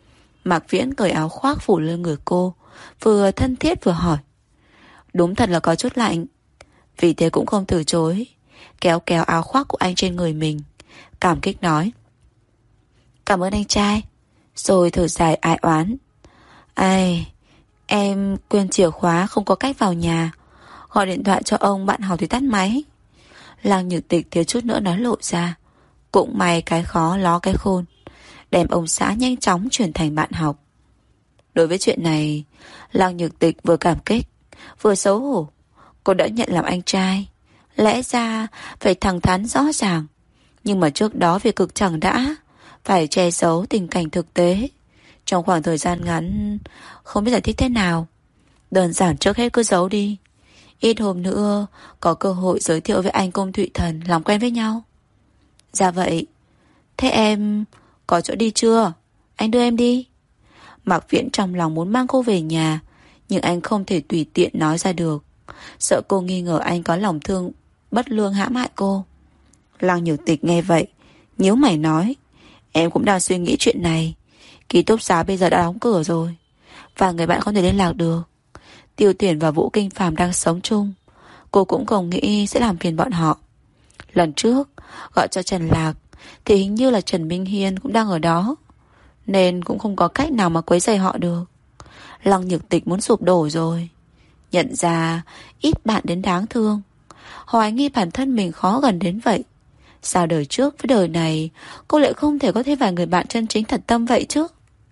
Speaker 1: Mạc Viễn cởi áo khoác phủ lên người cô, vừa thân thiết vừa hỏi. Đúng thật là có chút lạnh, vì thế cũng không từ chối, kéo kéo áo khoác của anh trên người mình, cảm kích nói. Cảm ơn anh trai. Rồi thở dài ai oán. Ai, em quên chìa khóa, không có cách vào nhà. Gọi điện thoại cho ông bạn học thì tắt máy. Lăng Nhược Tịch thiếu chút nữa nói lộ ra. Cũng may cái khó ló cái khôn, đem ông xã nhanh chóng chuyển thành bạn học. Đối với chuyện này, Lăng Nhược Tịch vừa cảm kích vừa xấu hổ. Cô đã nhận làm anh trai, lẽ ra phải thẳng thắn rõ ràng. Nhưng mà trước đó vì cực chẳng đã phải che giấu tình cảnh thực tế. Trong khoảng thời gian ngắn không biết giải thích thế nào, đơn giản trước hết cứ giấu đi. Ít hôm nữa có cơ hội giới thiệu với anh Cung Thụy Thần làm quen với nhau. Dạ vậy. Thế em có chỗ đi chưa? Anh đưa em đi. Mạc Viễn trong lòng muốn mang cô về nhà, nhưng anh không thể tùy tiện nói ra được, sợ cô nghi ngờ anh có lòng thương bất lương hãm hại cô. Lăng Nhược Tịch nghe vậy nhíu mày nói. Em cũng đang suy nghĩ chuyện này. Ký túc xá bây giờ đã đóng cửa rồi, và người bạn không thể liên lạc được. Tiêu Tuyển và Vũ Kinh Phàm đang sống chung, cô cũng không nghĩ sẽ làm phiền bọn họ. Lần trước gọi cho Trần Lạc thì hình như là Trần Minh Hiên cũng đang ở đó, nên cũng không có cách nào mà quấy rầy họ được. Lăng Nhược Tịch muốn sụp đổ rồi. Nhận ra ít bạn đến đáng thương, hoài nghi bản thân mình khó gần đến vậy. Sao đời trước với đời này cô lại không thể có thêm vài người bạn chân chính thật tâm vậy chứ?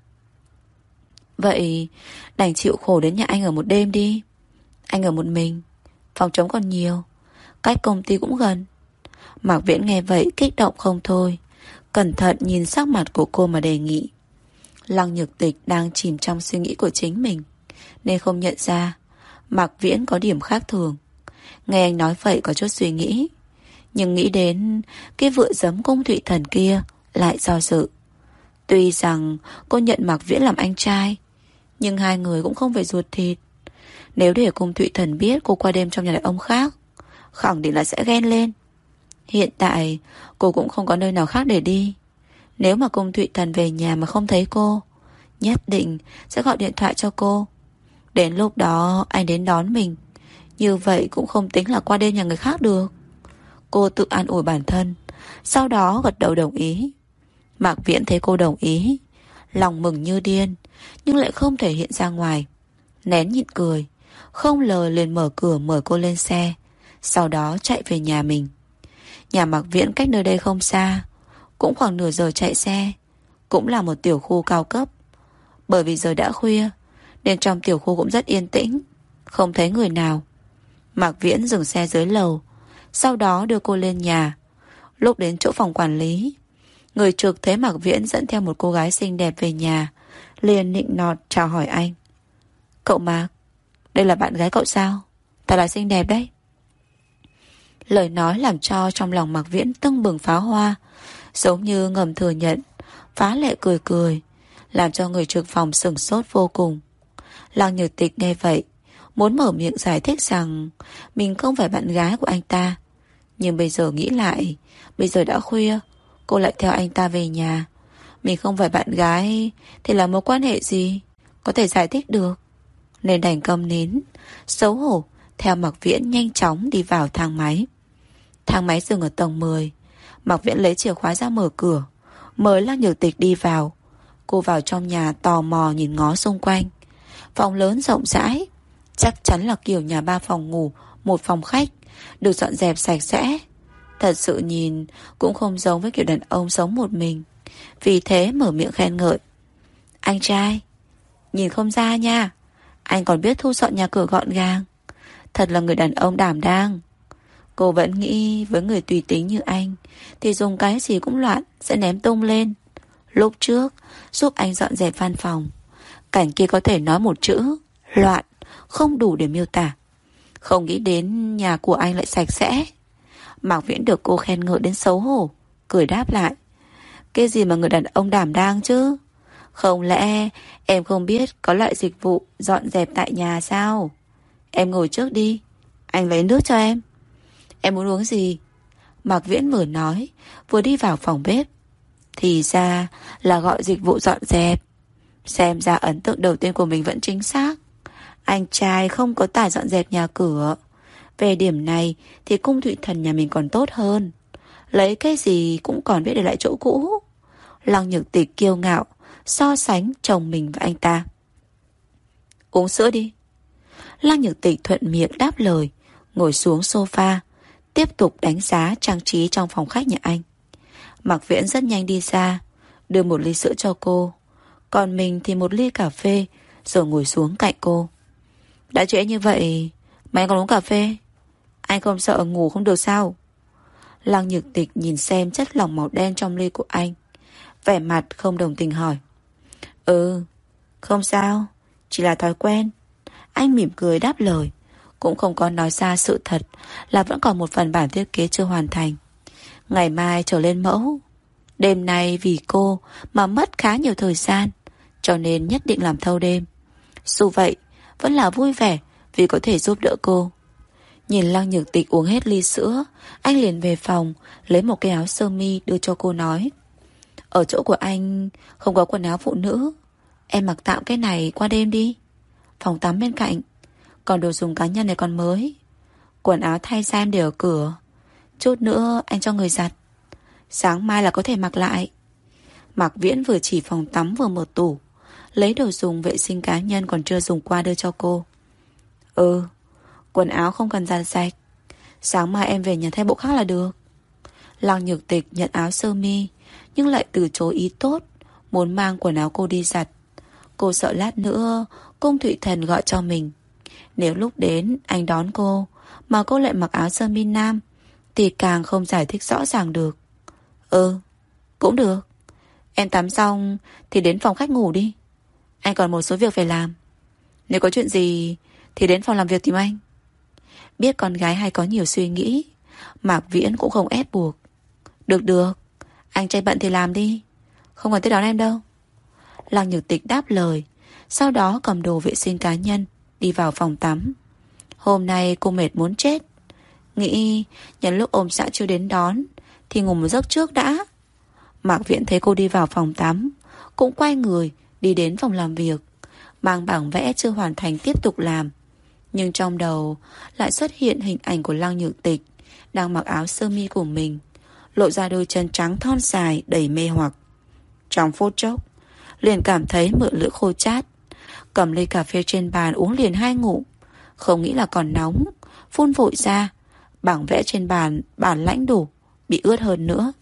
Speaker 1: Vậy đành chịu khổ đến nhà anh ở một đêm đi. Anh ở một mình, phòng trống còn nhiều, cách công ty cũng gần. Mạc Viễn nghe vậy kích động không thôi, cẩn thận nhìn sắc mặt của cô mà đề nghị. Lăng Nhược Tịch đang chìm trong suy nghĩ của chính mình, nên không nhận ra Mạc Viễn có điểm khác thường. Nghe anh nói vậy có chút suy nghĩ, nhưng nghĩ đến cái vựa giấm Cung Thụy Thần kia lại do dự. Tuy rằng cô nhận Mạc Viễn làm anh trai, nhưng hai người cũng không phải ruột thịt. Nếu để Cung Thụy Thần biết cô qua đêm trong nhà đàn ông khác, khẳng định là sẽ ghen lên. Hiện tại cô cũng không có nơi nào khác để đi. Nếu mà Cung Thụy Thần về nhà mà không thấy cô, nhất định sẽ gọi điện thoại cho cô. Đến lúc đó anh đến đón mình, như vậy cũng không tính là qua đêm nhà người khác được. Cô tự an ủi bản thân, sau đó gật đầu đồng ý. Mạc Viễn thấy cô đồng ý, Lòng mừng như điên, nhưng lại không thể hiện ra ngoài. Nén nhịn cười, không lời liền mở cửa mời cô lên xe, sau đó chạy về nhà mình. Nhà Mạc Viễn cách nơi đây không xa, cũng khoảng nửa giờ chạy xe, cũng là một tiểu khu cao cấp. Bởi vì giờ đã khuya nên trong tiểu khu cũng rất yên tĩnh, không thấy người nào. Mạc Viễn dừng xe dưới lầu, sau đó đưa cô lên nhà. Lúc đến chỗ phòng quản lý, người trực thấy Mạc Viễn dẫn theo một cô gái xinh đẹp về nhà, liền nịnh nọt chào hỏi anh. Cậu Mạc, đây là bạn gái cậu sao? Thật là xinh đẹp đấy. Lời nói làm cho trong lòng Mạc Viễn tưng bừng pháo hoa, giống như ngầm thừa nhận, phá lệ cười cười, làm cho người trực phòng sửng sốt vô cùng. Lăng Nhược Tịch nghe vậy, muốn mở miệng giải thích rằng mình không phải bạn gái của anh ta. Nhưng bây giờ nghĩ lại, bây giờ đã khuya, cô lại theo anh ta về nhà. Mình không phải bạn gái thì là mối quan hệ gì có thể giải thích được. Nên đành câm nín, xấu hổ theo Mạc Viễn nhanh chóng đi vào thang máy. Thang máy dừng ở tầng 10. Mạc Viễn lấy chìa khóa ra mở cửa, mời Lăng Nhược Tịch đi vào. Cô vào trong nhà tò mò nhìn ngó xung quanh. Phòng lớn rộng rãi, chắc chắn là kiểu nhà 3 phòng ngủ, 1 phòng khách, được dọn dẹp sạch sẽ. Thật sự nhìn cũng không giống với kiểu đàn ông sống một mình. Vì thế mở miệng khen ngợi. Anh trai, nhìn không ra nha, anh còn biết thu dọn nhà cửa gọn gàng. Thật là người đàn ông đảm đang. Cô vẫn nghĩ với người tùy tính như anh thì dùng cái gì cũng loạn, sẽ ném tung lên. Lúc trước giúp anh dọn dẹp văn phòng, cảnh kia có thể nói một chữ loạn không đủ để miêu tả. Không nghĩ đến nhà của anh lại sạch sẽ. Mạc Viễn được cô khen ngợi đến xấu hổ, cười đáp lại. Cái gì mà người đàn ông đảm đang chứ? Không lẽ em không biết có loại dịch vụ dọn dẹp tại nhà sao? Em ngồi trước đi, anh lấy nước cho em. Em muốn uống gì? Mạc Viễn vừa nói vừa đi vào phòng bếp. Thì ra là gọi dịch vụ dọn dẹp. Xem ra ấn tượng đầu tiên của mình vẫn chính xác. Anh trai không có tài dọn dẹp nhà cửa. Về điểm này thì cung Thụy Thần nhà mình còn tốt hơn. Lấy cái gì cũng còn biết để lại chỗ cũ. Lăng Nhược Tịch kiêu ngạo so sánh chồng mình và anh ta. Uống sữa đi. Lăng Nhược Tịch thuận miệng đáp lời, ngồi xuống sofa, tiếp tục đánh giá trang trí trong phòng khách nhà anh. Mạc Viễn rất nhanh đi ra, đưa một ly sữa cho cô, còn mình thì một ly cà phê, rồi ngồi xuống cạnh cô. Đã trễ như vậy mà anh còn uống cà phê? Anh không sợ ngủ không được sao? Lăng Nhược Tịch nhìn xem chất lỏng màu đen trong ly của anh, vẻ mặt không đồng tình hỏi. Không sao, chỉ là thói quen. Anh mỉm cười đáp lời, cũng không có nói ra sự thật là vẫn còn một phần bản thiết kế chưa hoàn thành. Ngày mai trở lên mẫu. Đêm nay vì cô mà mất khá nhiều thời gian, cho nên nhất định làm thâu đêm. Dù vậy vẫn là vui vẻ vì có thể giúp đỡ cô. Nhìn Lăng Nhược Tịch uống hết ly sữa, anh liền về phòng lấy một cái áo sơ mi đưa cho cô nói. Ở chỗ của anh không có quần áo phụ nữ, em mặc tạm cái này qua đêm đi. Phòng tắm bên cạnh, còn đồ dùng cá nhân này còn mới. Quần áo thay ra em để ở cửa. Chút nữa anh cho người giặt, sáng mai là có thể mặc lại. Mạc Viễn vừa chỉ phòng tắm vừa mở tủ, lấy đồ dùng vệ sinh cá nhân còn chưa dùng qua đưa cho cô. Quần áo không cần giặt sạch, sáng mai em về nhà thay bộ khác là được. Lăng Nhược Tịch nhận áo sơ mi, nhưng lại từ chối ý tốt, muốn mang quần áo cô đi giặt. Cô sợ lát nữa cung Thụy Thần gọi cho mình. Nếu lúc đến anh đón cô mà cô lại mặc áo sơ mi nam thì càng không giải thích rõ ràng được. Cũng được. Em tắm xong thì đến phòng khách ngủ đi. Anh còn một số việc phải làm. Nếu có chuyện gì thì đến phòng làm việc tìm anh. Biết con gái hay có nhiều suy nghĩ, Mạc Viễn cũng không ép buộc. Được, anh trai bận thì làm đi, không cần tới đón em đâu. Lăng Nhược Tịch đáp lời, sau đó cầm đồ vệ sinh cá nhân đi vào phòng tắm. Hôm nay cô mệt muốn chết, nghĩ nhân lúc ôm xã chưa đến đón thì ngủ một giấc trước đã. Mạc Viễn thấy cô đi vào phòng tắm, cũng quay người đi đến phòng làm việc, mang bảng vẽ chưa hoàn thành tiếp tục làm. Nhưng trong đầu lại xuất hiện hình ảnh của Lăng Nhược Tịch đang mặc áo sơ mi của mình, lộ ra đôi chân trắng thon dài đầy mê hoặc. Trong phút chốc, liền cảm thấy miệng lưỡi khô chát. Cầm ly cà phê trên bàn uống liền 2 ngụm. Không nghĩ là còn nóng, phun vội ra. Bảng vẽ trên bàn bản lãnh đủ, bị ướt hơn nữa.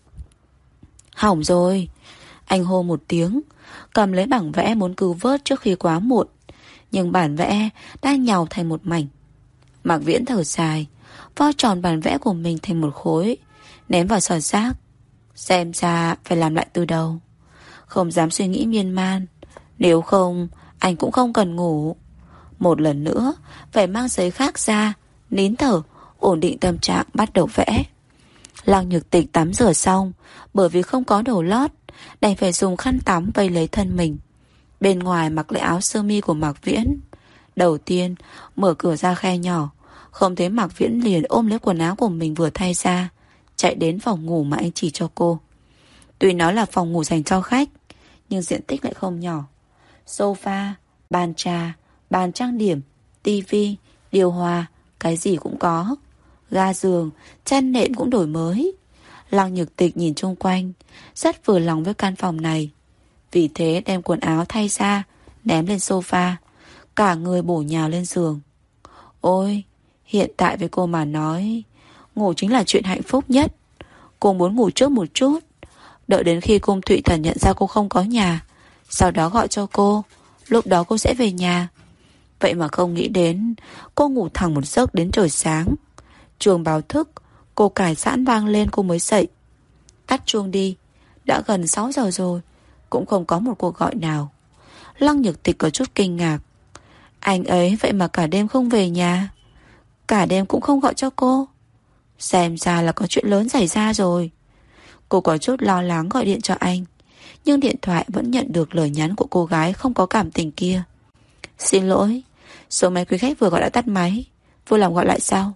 Speaker 1: Hỏng rồi. Anh hô một tiếng, cầm lấy bảng vẽ muốn cứu vớt trước khi quá muộn. Nhưng bản vẽ đã nhàu thành một mảnh. Mạc Viễn thở dài, vo tròn bản vẽ của mình thành một khối, ném vào sọt rác. Xem ra phải làm lại từ đầu. Không dám suy nghĩ miên man. Nếu không, anh cũng không cần ngủ. Một lần nữa, phải mang giấy khác ra, nín thở, ổn định tâm trạng bắt đầu vẽ. Lăng Nhược Tịch tắm rửa xong, bởi vì không có đồ lót, đành phải dùng khăn tắm vây lấy thân mình. Bên ngoài mặc lại áo sơ mi của Mạc Viễn. Đầu tiên, mở cửa ra khe nhỏ, không thấy Mạc Viễn liền ôm lấy quần áo của mình vừa thay ra, chạy đến phòng ngủ mà anh chỉ cho cô. Tuy nó là phòng ngủ dành cho khách, nhưng diện tích lại không nhỏ. Sofa, bàn trà, bàn trang điểm, tivi, điều hòa, cái gì cũng có. Ga giường, chăn nệm cũng đổi mới. Lăng Nhược Tịch nhìn chung quanh, rất vừa lòng với căn phòng này. Vì thế đem quần áo thay ra, ném lên sofa, cả người bổ nhào lên giường. Ôi, hiện tại với cô mà nói, ngủ chính là chuyện hạnh phúc nhất. Cô muốn ngủ trước một chút, đợi đến khi Cung Thụy Thần nhận ra cô không có nhà, sau đó gọi cho cô. Lúc đó cô sẽ về nhà. Vậy mà không nghĩ đến, cô ngủ thẳng một giấc đến trời sáng. Chuông báo thức, cô cài sẵn vang lên cô mới dậy. Tắt chuông đi, đã gần 6 giờ rồi, cũng không có một cuộc gọi nào. Lăng Nhược Tịch có chút kinh ngạc. Anh ấy vậy mà cả đêm không về nhà, cả đêm cũng không gọi cho cô. Xem ra là có chuyện lớn xảy ra rồi. Cô có chút lo lắng gọi điện cho anh, nhưng điện thoại vẫn nhận được lời nhắn của cô gái không có cảm tình kia. Xin lỗi, số máy quý khách vừa gọi đã tắt máy, vui lòng gọi lại sau.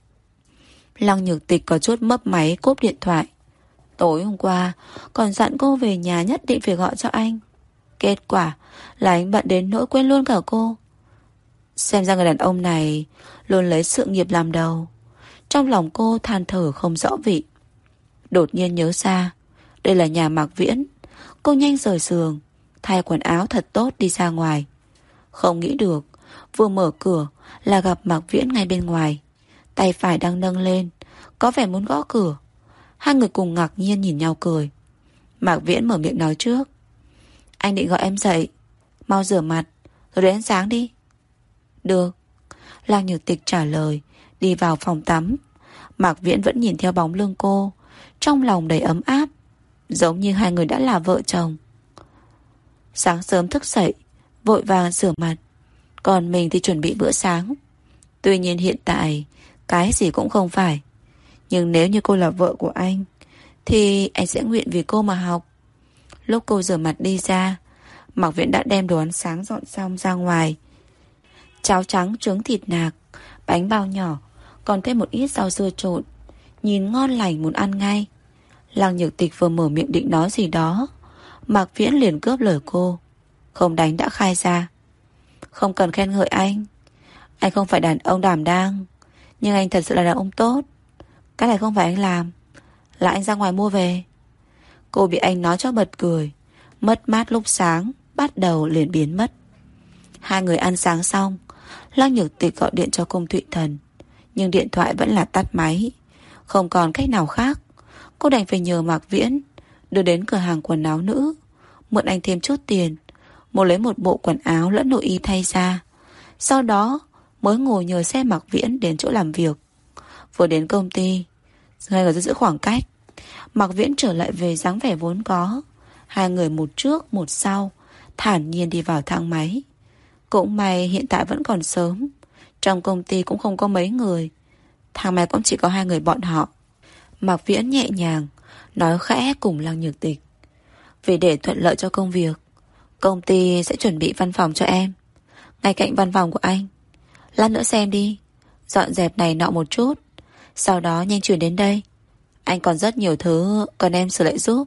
Speaker 1: Lăng Nhược Tịch có chút mấp máy cúp điện thoại. Tối hôm qua còn dặn cô về nhà nhất định phải gọi cho anh. Kết quả là anh bận đến nỗi quên luôn cả cô. Xem ra người đàn ông này luôn lấy sự nghiệp làm đầu. Trong lòng cô than thở không rõ vị. Đột nhiên nhớ ra đây là nhà Mạc Viễn. Cô nhanh rời giường, thay quần áo thật tốt đi ra ngoài. Không nghĩ được, vừa mở cửa là gặp Mạc Viễn ngay bên ngoài. Tay phải đang nâng lên, có vẻ muốn gõ cửa. Hai người cùng ngạc nhiên nhìn nhau cười. Mạc Viễn mở miệng nói trước. Anh định gọi em dậy, mau rửa mặt rồi đến sáng đi. Được. Lăng Nhược Tịch trả lời, đi vào phòng tắm. Mạc Viễn vẫn nhìn theo bóng lưng cô, trong lòng đầy ấm áp, giống như hai người đã là vợ chồng. Sáng sớm thức dậy, vội vàng rửa mặt, còn mình thì chuẩn bị bữa sáng. Tuy nhiên hiện tại cái gì cũng không phải, nhưng nếu như cô là vợ của anh thì anh sẽ nguyện vì cô mà học. Lúc cô rửa mặt đi ra, Mạc Viễn đã đem đồ ăn sáng dọn xong ra ngoài. Cháo trắng trứng thịt nạc, bánh bao nhỏ, còn thêm một ít rau dưa trộn, nhìn ngon lành muốn ăn ngay. Lăng Nhược Tịch vừa mở miệng định nói gì đó, Mạc Viễn liền cướp lời cô. Không đánh đã khai ra. Không cần khen ngợi anh không phải đàn ông đảm đang, nhưng anh thật sự là đàn ông tốt. Cái này không phải anh làm, là anh ra ngoài mua về. Cô bị anh nói cho bật cười. Mất mát lúc sáng bắt đầu liền biến mất. Hai người ăn sáng xong, Lăng Nhược Tịch gọi điện cho Cung Thụy Thần, nhưng điện thoại vẫn là tắt máy. Không còn cách nào khác, cô đành phải nhờ Mạc Viễn đưa đến cửa hàng quần áo nữ, mượn anh thêm chút tiền, mua lấy một bộ quần áo lẫn nội y thay ra. Sau đó mới ngồi nhờ xe Mạc Viễn đến chỗ làm việc. Vừa đến công ty, ngay ở giữa khoảng cách, Mạc Viễn trở lại về dáng vẻ vốn có. Hai người một trước một sau, thản nhiên đi vào thang máy. Cũng may hiện tại vẫn còn sớm, trong công ty cũng không có mấy người, thang máy cũng chỉ có hai người bọn họ. Mạc Viễn nhẹ nhàng nói khẽ cùng Lăng Nhược Tịch. Vì để thuận lợi cho công việc, công ty sẽ chuẩn bị văn phòng cho em, ngay cạnh văn phòng của anh. Lát nữa xem đi, dọn dẹp này nọ một chút, sau đó nhanh chuyển đến đây. Anh còn rất nhiều thứ cần em sửa lại giúp.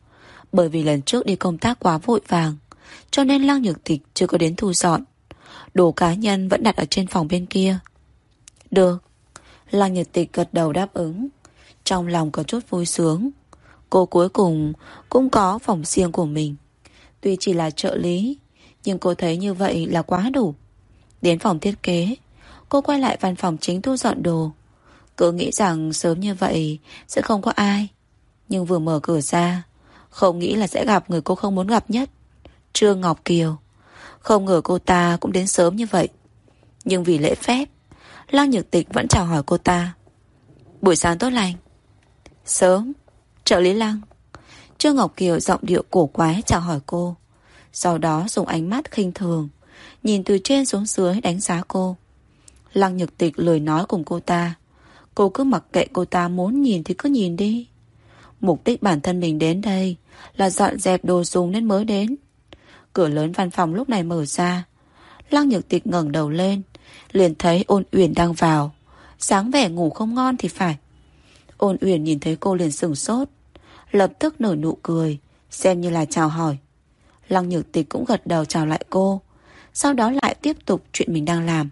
Speaker 1: Bởi vì lần trước đi công tác quá vội vàng, cho nên Lăng Nhược Tịch chưa có đến thu dọn. Đồ cá nhân vẫn đặt ở trên phòng bên kia. Được. Lăng Nhược Tịch gật đầu đáp ứng, trong lòng có chút vui sướng. Cô cuối cùng cũng có phòng riêng của mình. Tuy chỉ là trợ lý, nhưng cô thấy như vậy là quá đủ. Đến phòng thiết kế, cô quay lại văn phòng chính thu dọn đồ. Cứ nghĩ rằng sớm như vậy sẽ không có ai. Nhưng vừa mở cửa ra, không nghĩ là sẽ gặp người cô không muốn gặp nhất, Trương Ngọc Kiều. Không ngờ cô ta cũng đến sớm như vậy. Nhưng vì lễ phép, Lăng Nhược Tịch vẫn chào hỏi cô ta. Buổi sáng tốt lành. Sớm, trợ lý Lăng. Trương Ngọc Kiều giọng điệu cổ quái chào hỏi cô. Sau đó dùng ánh mắt khinh thường nhìn từ trên xuống dưới đánh giá cô. Lăng Nhược Tịch lười nói cùng cô ta. Cô cứ mặc kệ cô ta muốn nhìn thì cứ nhìn đi. Mục đích bản thân mình đến đây là dọn dẹp đồ dùng nên mới đến. Cửa lớn văn phòng lúc này mở ra. Lăng Nhược Tịch ngẩng đầu lên, liền thấy Ôn Uyển đang vào. Dáng vẻ ngủ không ngon thì phải. Ôn Uyển nhìn thấy cô liền sửng sốt, lập tức nở nụ cười, xem như là chào hỏi. Lăng Nhược Tịch cũng gật đầu chào lại cô, sau đó lại tiếp tục chuyện mình đang làm.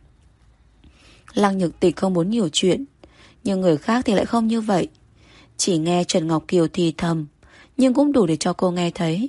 Speaker 1: Lăng Nhược Tịch không muốn nhiều chuyện, nhưng người khác thì lại không như vậy. Chỉ nghe Trần Ngọc Kiều thì thầm, nhưng cũng đủ để cho cô nghe thấy.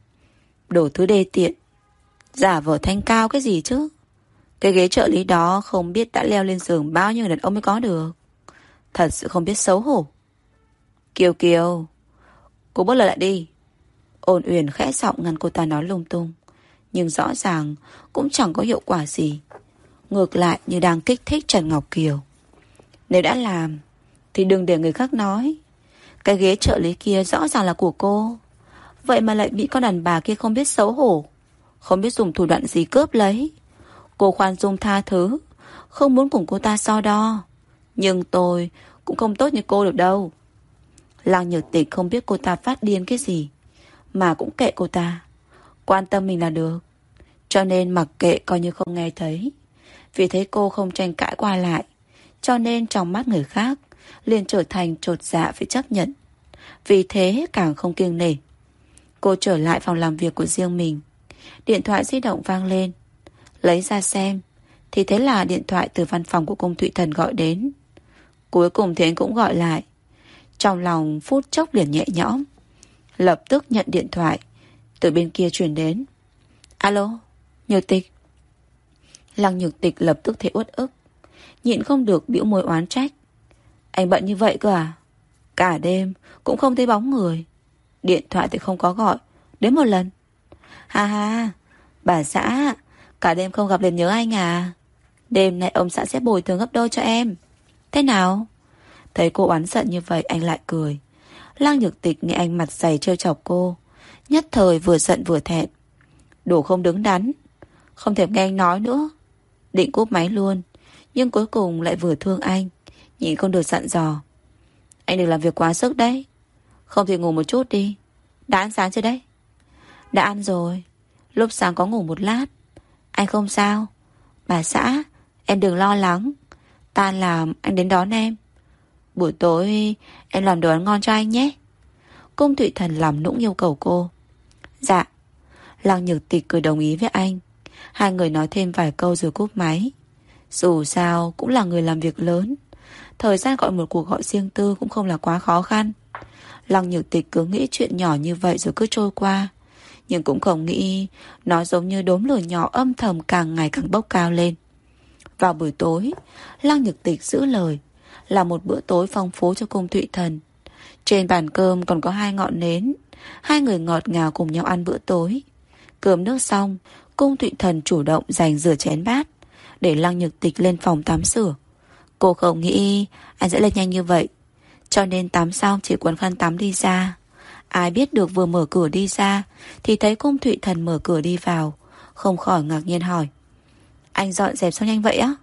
Speaker 1: Đồ thứ đê tiện, giả vờ thanh cao cái gì chứ. Cái ghế trợ lý đó không biết đã leo lên giường bao nhiêu đàn ông mới có được. Thật sự không biết xấu hổ. Kiều Kiều, cô bớt lời lại đi. Ôn Uyển khẽ giọng ngăn cô ta nói lung tung, nhưng rõ ràng cũng chẳng có hiệu quả gì. Ngược lại như đang kích thích Trần Ngọc Kiều. Nếu đã làm thì đừng để người khác nói. Cái ghế trợ lý kia rõ ràng là của cô, vậy mà lại bị con đàn bà kia không biết xấu hổ, không biết dùng thủ đoạn gì cướp lấy. Cô khoan dung tha thứ, không muốn cùng cô ta so đo. Nhưng tôi cũng không tốt như cô được đâu. Lăng Nhược Tịch không biết cô ta phát điên cái gì, mà cũng kệ cô ta, quan tâm mình là được. Cho nên mặc kệ coi như không nghe thấy. Vì thấy cô không tranh cãi qua lại, cho nên trong mắt người khác liền trở thành chột dạ phải chấp nhận. Vì thế càng không kiêng nể. Cô trở lại phòng làm việc của riêng mình. Điện thoại di động vang lên. Lấy ra xem thì thấy là điện thoại từ văn phòng của Cung Thụy Thần gọi đến. Cuối cùng thì anh cũng gọi lại. Trong lòng phút chốc liền nhẹ nhõm. Lập tức nhận điện thoại. Từ bên kia truyền đến. Alo, Nhược Tịch. Lăng Nhược Tịch lập tức thấy uất ức, nhịn không được bĩu môi oán trách. Anh bận như vậy cơ à? Cả đêm cũng không thấy bóng người. Điện thoại thì không có gọi đến một lần. Ha ha, bà xã, cả đêm không gặp liền nhớ anh à? Đêm nay ông xã sẽ bồi thường gấp đôi cho em. Thế nào? Thấy cô oán giận như vậy anh lại cười. Lăng Nhược Tịch nghe anh mặt dày trêu chọc cô, nhất thời vừa giận vừa thẹn. Đồ không đứng đắn, không thèm nghe anh nói nữa. Định cúp máy luôn, nhưng cuối cùng lại vừa thương anh, nhịn không được dặn dò. Anh đừng làm việc quá sức đấy. Không thì ngủ một chút đi. Đã ăn sáng chưa đấy? Đã ăn rồi. Lúc sáng có ngủ một lát. Anh không sao. Bà xã, em đừng lo lắng. Tan làm anh đến đón em. Buổi tối em làm đồ ăn ngon cho anh nhé. Cung Thụy Thần làm nũng yêu cầu cô. Dạ. Lăng Nhược Tịch cười đồng ý với anh. Hai người nói thêm vài câu rồi cúp máy. Dù sao cũng là người làm việc lớn, thời gian gọi một cuộc gọi riêng tư cũng không là quá khó khăn. Lăng Nhược Tịch cứ nghĩ chuyện nhỏ như vậy rồi cứ trôi qua, nhưng cũng không nghĩ nó giống như đốm lửa nhỏ âm thầm càng ngày càng bốc cao lên. Vào buổi tối, Lăng Nhược Tịch giữ lời, làm một bữa tối phong phú cho Cung Thụy Thần. Trên bàn cơm còn có 2 ngọn nến. Hai người ngọt ngào cùng nhau ăn bữa tối. Cơm nước xong, Cung Thụy Thần chủ động giành rửa chén bát, để Lăng Nhược Tịch lên phòng tắm rửa. Cô không nghĩ anh sẽ lên nhanh như vậy, cho nên tắm xong chỉ quấn khăn tắm đi ra. Ai biết được vừa mở cửa đi ra thì thấy Cung Thụy Thần mở cửa đi vào, không khỏi ngạc nhiên hỏi. Anh dọn dẹp sao nhanh vậy á?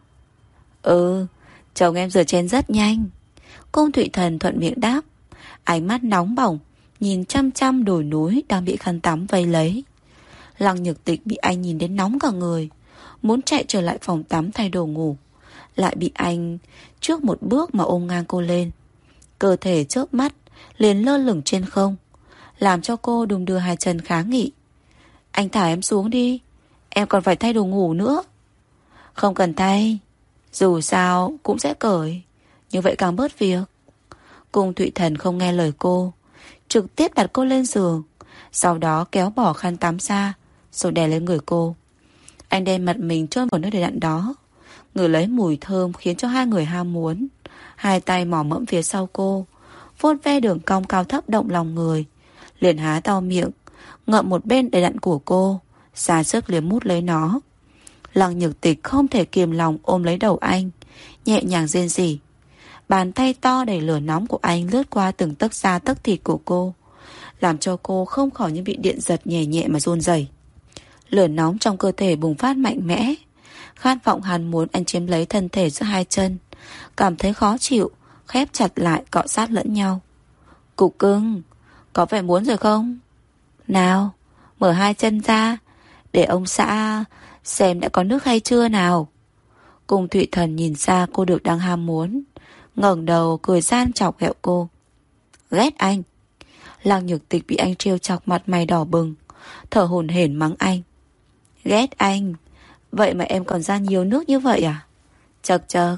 Speaker 1: Ừ, chồng em rửa chén rất nhanh. Cung Thụy Thần thuận miệng đáp, ánh mắt nóng bỏng nhìn chăm chăm đồi núi đang bị khăn tắm vây lấy. Lăng Nhược Tịch bị anh nhìn đến nóng cả người, muốn chạy trở lại phòng tắm thay đồ ngủ, lại bị anh trước một bước mà ôm ngang cô lên. Cơ thể chớp mắt liền lơ lửng trên không, làm cho cô đung đưa 2 chân kháng nghị. Anh thả em xuống đi, em còn phải thay đồ ngủ nữa. Không cần thay, dù sao cũng sẽ cởi, như vậy càng bớt việc. Cung Thụy Thần không nghe lời cô, trực tiếp đặt cô lên giường, Sau đó kéo bỏ khăn tắm ra, rồi đè lên người cô. Anh đem mặt mình chôn vào nơi đầy đặn đó, ngửi lấy mùi thơm khiến cho hai người ham muốn. Hai tay mò mẫm phía sau cô, vuốt ve đường cong cao thấp động lòng người. Liền há to miệng, ngậm một bên đầy đặn của cô, ra sức liếm mút lấy nó. Lăng Nhược Tịch không thể kiềm lòng ôm lấy đầu anh, nhẹ nhàng rên rỉ. Bàn tay to đầy lửa nóng của anh lướt qua từng tấc da tấc thịt của cô, làm cho cô không khỏi những bị điện giật nhẹ nhẹ mà run rẩy. Lửa nóng trong cơ thể bùng phát mạnh mẽ, khát vọng hắn muốn anh chiếm lấy thân thể giữa hai chân, cảm thấy khó chịu, khép chặt lại cọ sát lẫn nhau. Cục cưng, có phải muốn rồi không? Nào, mở hai chân ra, để ông xã xem đã có nước hay chưa nào. Cung Thụy Thần nhìn ra cô được đang ham muốn, ngẩng đầu cười gian chọc ghẹo cô. Ghét anh. Lăng Nhược Tịch bị anh trêu chọc mặt mày đỏ bừng, thở hổn hển mắng anh. Ghét anh? Vậy mà em còn ra nhiều nước như vậy à? Chật chật,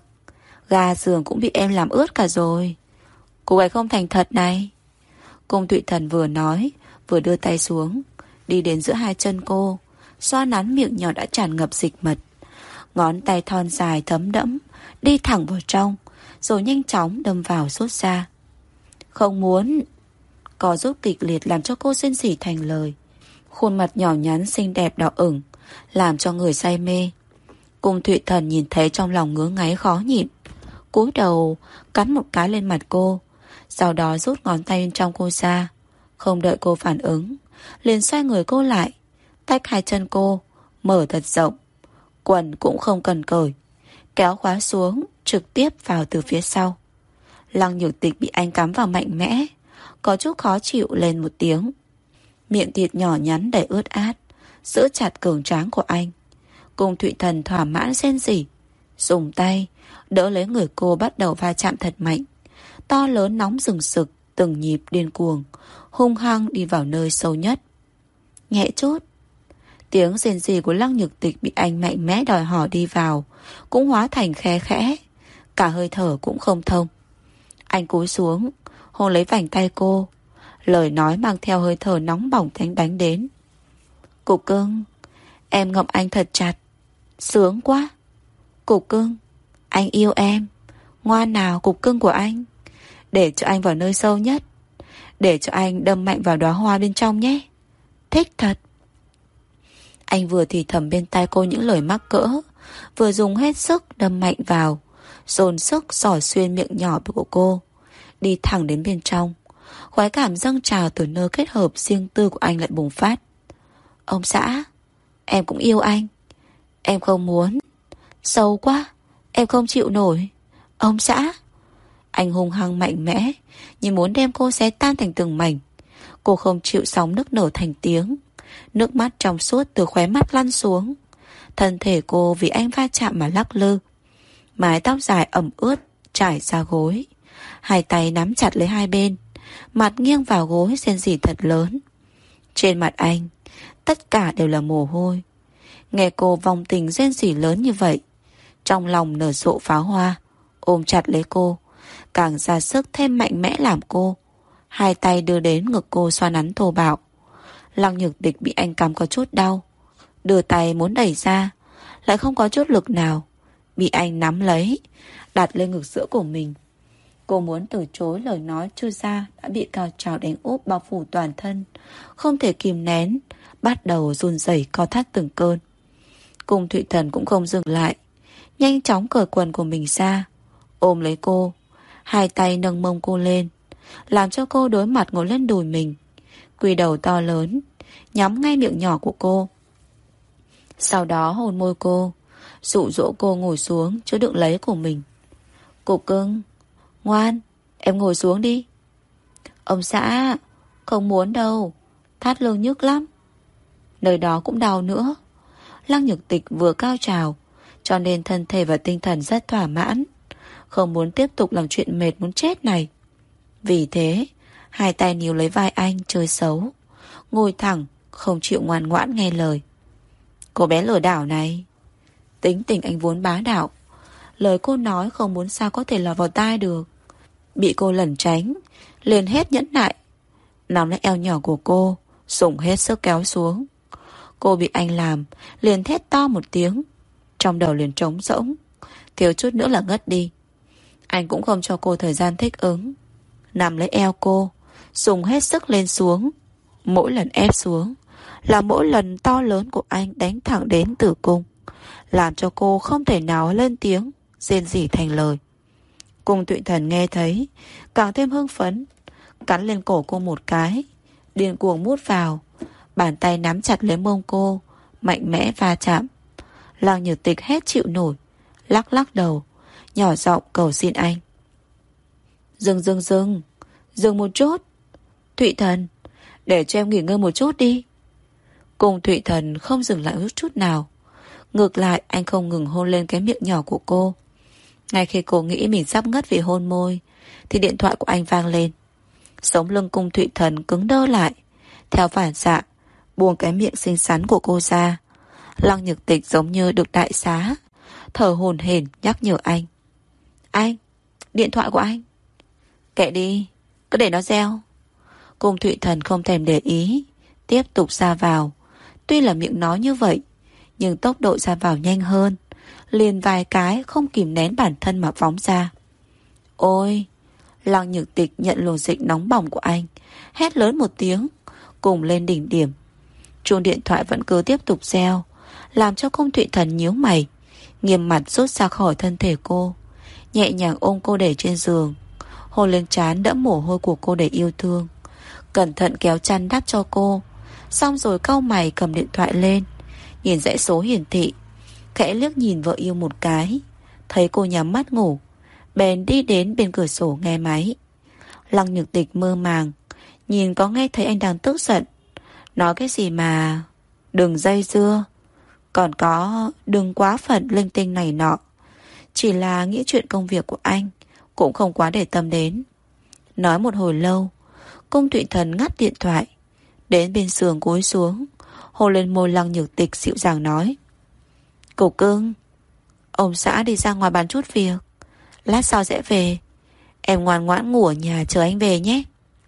Speaker 1: ga giường cũng bị em làm ướt cả rồi. Cô gái không thành thật này. Cung Thụy Thần vừa nói vừa đưa tay xuống, đi đến giữa hai chân cô, xoa nắn miệng nhỏ đã tràn ngập dịch mật. Ngón tay thon dài thấm đẫm đi thẳng vào trong, rồi nhanh chóng đâm vào sốt ra. Không muốn. Co rút kịch liệt làm cho cô rên rỉ thành lời. Khuôn mặt nhỏ nhắn xinh đẹp đỏ ửng, làm cho người say mê. Cung Thụy Thần nhìn thấy trong lòng ngứa ngáy khó nhịn, cúi đầu cắn một cái lên mặt cô, sau đó rút ngón tay bên trong cô ra. Không đợi cô phản ứng, liền xoay người cô lại, tách hai chân cô, mở thật rộng. Quần cũng không cần cởi, kéo khóa xuống, trực tiếp vào từ phía sau. Lăng Nhược Tịch bị anh cắm vào mạnh mẽ, có chút khó chịu lên một tiếng. Miệng thịt nhỏ nhắn đầy ướt át giữ chặt cường tráng của anh. Cung Thụy Thần thỏa mãn rên rỉ, dùng tay đỡ lấy người cô, bắt đầu va chạm thật mạnh. To lớn nóng rừng sực, từng nhịp điên cuồng, hung hăng đi vào nơi sâu nhất. Nhẹ chút. Tiếng rên rỉ của Lăng Nhược Tịch bị anh mạnh mẽ đòi hỏi đi vào cũng hóa thành khe khẽ, cả hơi thở cũng không thông. Anh cúi xuống hôn lấy vành tay cô, lời nói mang theo hơi thở nóng bỏng đánh đến. Cục cưng, em ngậm anh thật chặt, sướng quá. Cục cưng, anh yêu em. Ngoan nào cục cưng của anh, để cho anh vào nơi sâu nhất, để cho anh đâm mạnh vào đóa hoa bên trong nhé. Thích thật. Anh vừa thì thầm bên tai cô những lời mắc cỡ, vừa dùng hết sức đâm mạnh vào, dồn sức xỏ xuyên miệng nhỏ của cô, đi thẳng đến bên trong. Khoái cảm dâng trào từ nơi kết hợp riêng tư của anh lại bùng phát. Ông xã, em cũng yêu anh. Em không muốn. Sâu quá, em không chịu nổi. Ông xã. Anh hung hăng mạnh mẽ, như muốn đem cô xé tan thành từng mảnh. Cô không chịu sóng nức nở thành tiếng, nước mắt trong suốt từ khóe mắt lăn xuống. Thân thể cô vì anh va chạm mà lắc lư. Mái tóc dài ẩm ướt trải ra gối, hai tay nắm chặt lấy hai bên, mặt nghiêng vào gối rên rỉ thật lớn. Trên mặt anh tất cả đều là mồ hôi. Nghe cô vòng tình rên rỉ lớn như vậy, trong lòng nở rộ pháo hoa, ôm chặt lấy cô, càng ra sức thêm mạnh mẽ làm cô. Hai tay đưa đến ngực cô xoa nắn thô bạo. Lăng Nhược Tịch bị anh cắm có chút đau, đưa tay muốn đẩy ra, lại không có chút lực nào, bị anh nắm lấy, đặt lên ngực giữa của mình. Cô muốn từ chối, lời nói chưa ra đã bị cao trào đánh úp bao phủ toàn thân, không thể kìm nén, bắt đầu run rẩy co thắt từng cơn. Cung Thụy Thần cũng không dừng lại, nhanh chóng cởi quần của mình ra, ôm lấy cô, hai tay nâng mông cô lên, làm cho cô đối mặt ngồi lên đùi mình, quỳ đầu to lớn, nhắm ngay miệng nhỏ của cô. Sau đó hôn môi cô, dụ dỗ cô ngồi xuống chỗ đựng lấy của mình. Cục cưng, ngoan, em ngồi xuống đi. Ông xã, không muốn đâu, thắt lưng nhức lắm. Nơi đó cũng đau nữa. Lăng Nhược Tịch vừa cao trào, cho nên thân thể và tinh thần rất thỏa mãn, không muốn tiếp tục làm chuyện mệt muốn chết này. Vì thế, hai tay níu lấy vai anh chơi xấu, ngồi thẳng, không chịu ngoan ngoãn nghe lời. Cô bé lừa đảo này. Tính tình anh vốn bá đạo, lời cô nói không muốn sao có thể lọt vào tai được. Bị cô lẩn tránh, liền hết nhẫn nại, nắm lấy eo nhỏ của cô, dùng hết sức kéo xuống. Cô bị anh làm, liền thét to một tiếng, trong đầu liền trống rỗng, thiếu chút nữa là ngất đi. Anh cũng không cho cô thời gian thích ứng, nằm lấy eo cô, dùng hết sức lên xuống. Mỗi lần ép xuống là mỗi lần to lớn của anh đánh thẳng đến tử cung, làm cho cô không thể nào lên tiếng rên rỉ thành lời. Cung Thụy Thần nghe thấy càng thêm hưng phấn, cắn lên cổ cô một cái, điên cuồng mút vào, bàn tay nắm chặt lấy mông cô, mạnh mẽ va chạm. Lăng Nhược Tịch hết chịu nổi, lắc lắc đầu, nhỏ giọng cầu xin anh. Dừng một chút. Thụy Thần, để cho em nghỉ ngơi một chút đi. Cung Thụy Thần không dừng lại chút nào. Ngược lại anh không ngừng hôn lên cái miệng nhỏ của cô. Ngay khi cô nghĩ mình sắp ngất vì hôn môi, thì điện thoại của anh vang lên. Sống lưng Cung Thụy Thần cứng đơ lại, theo phản xạ buông cái miệng xinh xắn của cô ra. Lăng Nhược Tịch giống như được đại xá, thở hổn hển nhắc nhở anh. Anh, điện thoại của anh. Kệ đi, cứ để nó reo. Cung Thụy Thần không thèm để ý, tiếp tục ra vào. Tuy là miệng nói như vậy, nhưng tốc độ ra vào nhanh hơn, liền vài cái không kìm nén bản thân mà phóng ra. Ôi! Lăng Nhược Tịch nhận luồng dịch nóng bỏng của anh, hét lớn một tiếng, cùng lên đỉnh điểm. Chuông điện thoại vẫn cứ tiếp tục reo, làm cho Cung Thụy Thần nhíu mày, nghiêm mặt rút ra khỏi thân thể cô, nhẹ nhàng ôm cô để trên giường, hôn lên trán đẫm mồ hôi của cô để yêu thương, cẩn thận kéo chăn đắp cho cô. Xong rồi cau mày cầm điện thoại lên, nhìn dãy số hiển thị, khẽ liếc nhìn vợ yêu một cái, thấy cô nhắm mắt ngủ, bèn đi đến bên cửa sổ nghe máy. Lăng Nhược Tịch mơ màng, nhìn có nghe thấy anh đang tức giận, nói cái gì mà đừng dây dưa, còn có đừng quá phận linh tinh này nọ. Chỉ là nghĩ chuyện công việc của anh, cũng không quá để tâm đến. Nói một hồi lâu, Cung Thụy Thần ngắt điện thoại, đến bên giường cúi xuống, hôn lên môi Lăng Nhược Tịch dịu dàng nói. Cô cưng, ông xã đi ra ngoài bàn chút việc, lát sau sẽ về. Em ngoan ngoãn ngủ ở nhà chờ anh về nhé.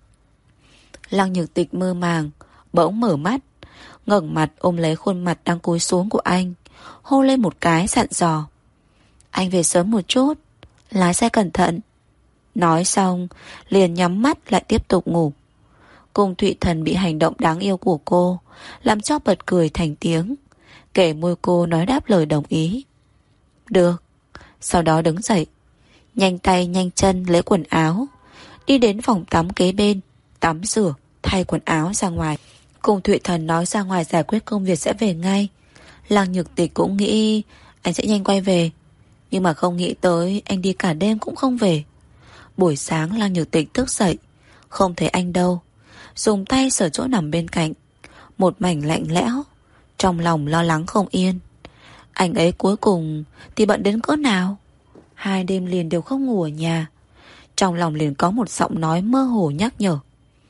Speaker 1: Lăng Nhược Tịch mơ màng, bỗng mở mắt, ngẩng mặt ôm lấy khuôn mặt đang cúi xuống của anh, hôn lên một cái dặn dò. Anh về sớm một chút, lái xe cẩn thận. Nói xong, liền nhắm mắt lại tiếp tục ngủ. Cung Thụy Thần bị hành động đáng yêu của cô làm cho bật cười thành tiếng, kể môi cô nói đáp lời đồng ý. Được. Sau đó đứng dậy, nhanh tay nhanh chân lấy quần áo, đi đến phòng tắm kế bên, tắm rửa, thay quần áo ra ngoài. Cung Thụy Thần nói ra ngoài giải quyết công việc sẽ về ngay. Lăng Nhược Tịch cũng nghĩ anh sẽ nhanh quay về, nhưng mà không nghĩ tới anh đi cả đêm cũng không về. Buổi sáng Lăng Nhược Tịch thức dậy, không thấy anh đâu, dùng tay sờ chỗ nằm bên cạnh, một mảnh lạnh lẽo, trong lòng lo lắng không yên. Anh ấy cuối cùng thì bận đến cỡ nào? 2 đêm liền đều không ngủ ở nhà. Trong lòng liền có một giọng nói mơ hồ nhắc nhở.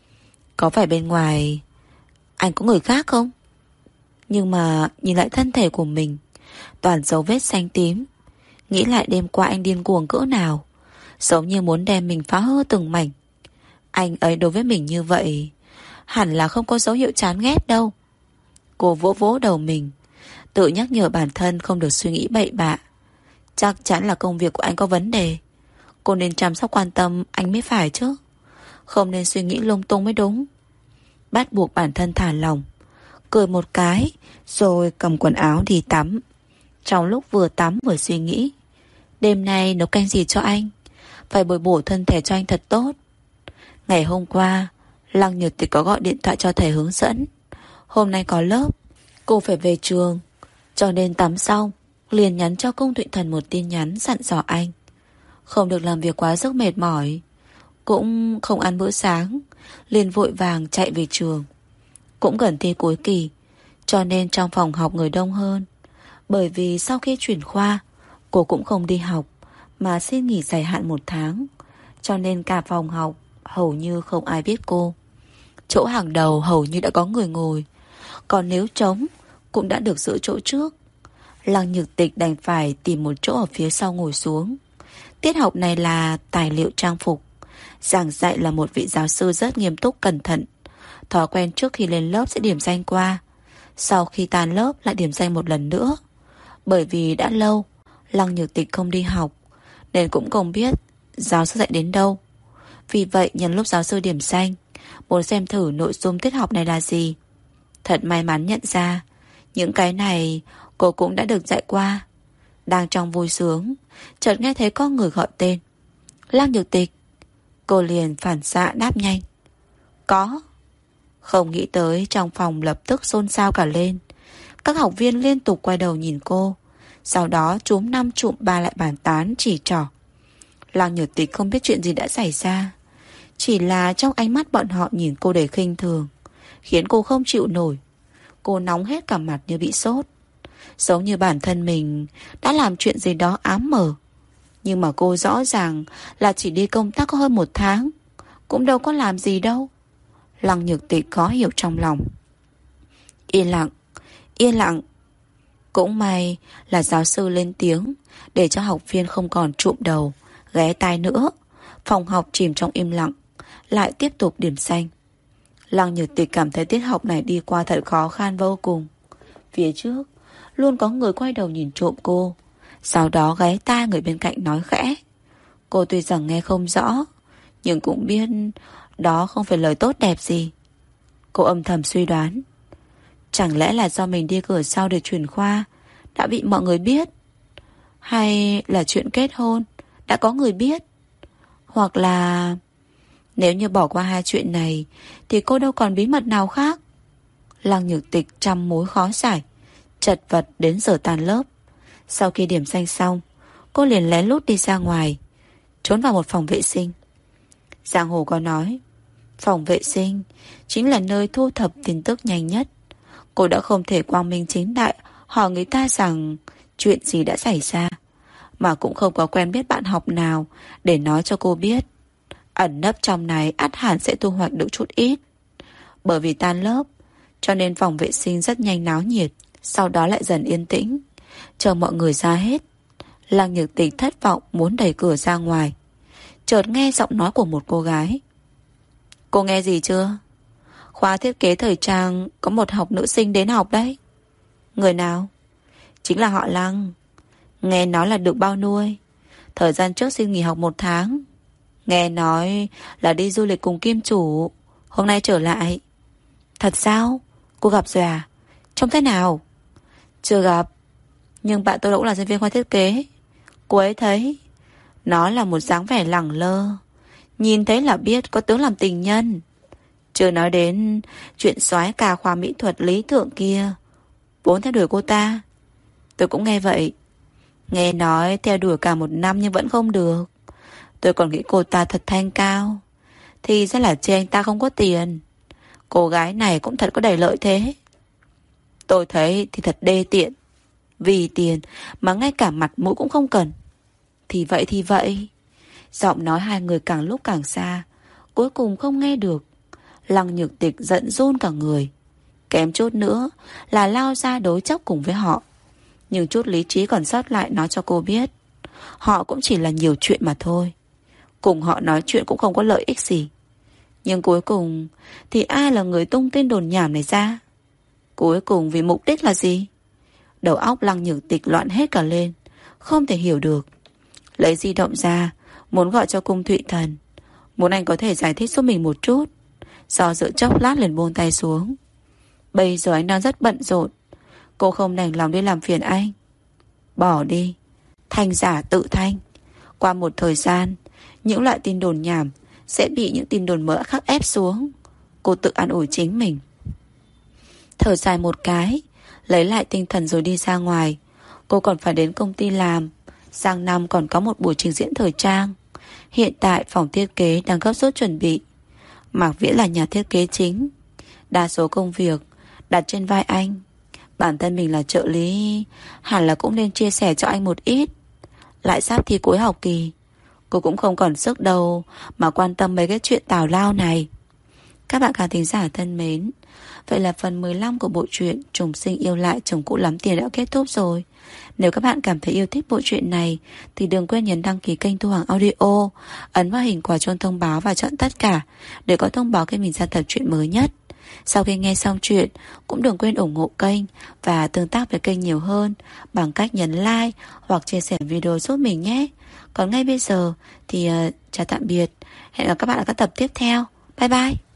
Speaker 1: Có phải bên ngoài anh có người khác không? Nhưng mà nhìn lại thân thể của mình, toàn dấu vết xanh tím, nghĩ lại đêm qua anh điên cuồng cỡ nào, giống như muốn đem mình phá hư từng mảnh. Anh ấy đối với mình như vậy, hẳn là không có dấu hiệu chán ghét đâu. Cô vỗ vỗ đầu mình, tự nhắc nhở bản thân không được suy nghĩ bậy bạ. Chắc chắn là công việc của anh có vấn đề. Cô nên chăm sóc quan tâm anh mới phải chứ, không nên suy nghĩ lung tung mới đúng. Bắt buộc bản thân thả lỏng, cười một cái, rồi cầm quần áo đi tắm. Trong lúc vừa tắm vừa suy nghĩ, đêm nay nấu canh gì cho anh, phải bồi bổ thân thể cho anh thật tốt. Ngày hôm qua Lăng Nhược Tịch có gọi điện thoại cho thầy hướng dẫn, hôm nay có lớp, cô phải về trường, cho nên tắm xong liền nhắn cho Cung Thụy Thần một tin nhắn dặn dò anh không được làm việc quá sức mệt mỏi, cũng không ăn bữa sáng, liền vội vàng chạy về trường. Cũng gần thi cuối kỳ, cho nên trong phòng học người đông hơn. Bởi vì sau khi chuyển khoa, cô cũng không đi học mà xin nghỉ dài hạn 1 tháng, cho nên cả phòng học hầu như không ai biết cô. Chỗ hàng đầu hầu như đã có người ngồi, còn nếu trống cũng đã được giữ chỗ trước. Lăng Nhược Tịch đành phải tìm một chỗ ở phía sau ngồi xuống. Tiết học này là tài liệu trang phục, giảng dạy là một vị giáo sư rất nghiêm túc cẩn thận, Thói quen trước khi lên lớp sẽ điểm danh qua, sau khi tan lớp lại điểm danh một lần nữa. Bởi vì đã lâu Lăng Nhược Tịch không đi học, nên cũng không biết giáo sư dạy đến đâu. Vì vậy nhân lúc giáo sư điểm danh, muốn xem thử nội dung tiết học này là gì. Thật may mắn nhận ra những cái này cô cũng đã được dạy qua. Đang trong vui sướng, chợt nghe thấy có người gọi tên. Lăng Nhược Tịch. Cô liền phản xạ đáp nhanh. Có. Không nghĩ tới trong phòng lập tức xôn xao cả lên. Các học viên liên tục quay đầu nhìn cô, sau đó chúm 5 trụm 3 lại bàn tán chỉ trỏ. Lăng Nhược Tịch không biết chuyện gì đã xảy ra, chỉ là trong ánh mắt bọn họ nhìn cô đầy khinh thường, khiến cô không chịu nổi. Cô nóng hết cả mặt như bị sốt, giống như bản thân mình đã làm chuyện gì đó ám mở. Nhưng mà cô rõ ràng là chỉ đi công tác có hơn 1 tháng, cũng đâu có làm gì đâu. Lăng Nhược Tịch khó hiểu trong lòng. Yên lặng, yên lặng. Cũng may là giáo sư lên tiếng, để cho học viên không còn trụm đầu, ghé tai nữa. Phòng học chìm trong im lặng, lại tiếp tục điểm danh. Lăng Nhược Tịch cảm thấy tiết học này đi qua thật khó khăn vô cùng. Phía trước luôn có người quay đầu nhìn trộm cô, sau đó ghé tai người bên cạnh nói khẽ. Cô tuy rằng nghe không rõ, nhưng cũng biết đó không phải lời tốt đẹp gì. Cô âm thầm suy đoán, chẳng lẽ là do mình đi cửa sau để chuyển khoa đã bị mọi người biết, hay là chuyện kết hôn đã có người biết, hoặc là nếu như bỏ qua 2 chuyện này thì cô đâu còn bí mật nào khác. Lăng Nhược Tịch trăm mối khó giải, chật vật đến giờ tan lớp. Sau khi điểm danh xong, cô liền lén lút đi ra ngoài, trốn vào một phòng vệ sinh. Giang hồ có nói, phòng vệ sinh chính là nơi thu thập tin tức nhanh nhất. Cô đã không thể quang minh chính đại hỏi người ta rằng chuyện gì đã xảy ra, mà cũng không có quen biết bạn học nào để nói cho cô biết. Ẩn nấp trong này ắt hẳn sẽ thu hoạch được chút ít. Bởi vì tan lớp, cho nên phòng vệ sinh rất nhanh náo nhiệt, sau đó lại dần yên tĩnh. Chờ mọi người ra hết, Lăng Nhược Tịch thất vọng muốn đẩy cửa ra ngoài, chợt nghe giọng nói của một cô gái. Cô nghe gì chưa? Khóa thiết kế thời trang có một học nữ sinh đến học đấy. Người nào? Chính là họ Lăng. Nghe nói là được bao nuôi, thời gian trước xin nghỉ học 1 tháng. Nghe nói là đi du lịch cùng Kim chủ, hôm nay trở lại. Thật sao? Cô gặp rồi à? Trông thế nào? Chưa gặp, nhưng bạn tôi cũng là sinh viên khoa thiết kế. Cô ấy thấy nó là một dáng vẻ lẳng lơ, nhìn thấy là biết có tướng làm tình nhân. Chưa nói đến chuyện soái ca khoa mỹ thuật lý thượng kia vốn theo đuổi cô ta. Tôi cũng nghe vậy. Nghe nói theo đuổi cả 1 năm nhưng vẫn không được. Tôi còn nghĩ cô ta thật thanh cao, thì ra là chê anh ta không có tiền. Cô gái này cũng thật có đầy lợi thế. Tôi thấy thì thật đê tiện, vì tiền mà ngay cả mặt mũi cũng không cần. Thì vậy. Giọng nói hai người càng lúc càng xa, cuối cùng không nghe được. Lăng Nhược Tịch giận run cả người, kém chút nữa là lao ra đối chóc cùng với họ. Nhưng chút lý trí còn sót lại nói cho cô biết, họ cũng chỉ là nhiều chuyện mà thôi. Cùng họ nói chuyện cũng không có lợi ích gì. Nhưng cuối cùng thì ai là người tung tin đồn nhảm này ra? Cuối cùng vì mục đích là gì? Đầu óc Lăng Nhược Tịch loạn hết cả lên, không thể hiểu được. Lấy di động ra, muốn gọi cho Cung Thụy Thần, muốn anh có thể giải thích giúp mình một chút. Do dự chốc lát liền buông tay xuống. Bây giờ anh đang rất bận rộn, cô không đành lòng đi làm phiền anh. Bỏ đi, thanh giả tự thanh. Qua một thời gian, những loại tin đồn nhảm sẽ bị những tin đồn mỡ khác ép xuống. Cô tự an ủi chính mình. Thở dài một cái, lấy lại tinh thần rồi đi ra ngoài. Cô còn phải đến công ty làm, sang năm còn có một buổi trình diễn thời trang. Hiện tại phòng thiết kế đang gấp rút chuẩn bị. Mạc Viễn là nhà thiết kế chính, đa số công việc đặt trên vai anh. Bản thân mình là trợ lý, hẳn là cũng nên chia sẻ cho anh một ít. Lại sắp thi cuối học kỳ, cô cũng không còn sức đâu mà quan tâm mấy cái chuyện tào lao này. Các bạn khán thính giả thân mến, vậy là phần 15 của bộ truyện Trùng Sinh Yêu Lại Chồng Cũ Lắm Tiền đã kết thúc rồi. Nếu các bạn cảm thấy yêu thích bộ truyện này thì đừng quên nhấn đăng ký kênh Thu Hoàng Audio, ấn vào hình quả chuông thông báo và chọn tất cả để có thông báo khi mình ra tập truyện mới nhất. Sau khi nghe xong chuyện, cũng đừng quên ủng hộ kênh và tương tác với kênh nhiều hơn bằng cách nhấn like hoặc chia sẻ video giúp mình nhé. Còn ngay bây giờ thì chào tạm biệt. Hẹn gặp các bạn ở các tập tiếp theo. Bye bye.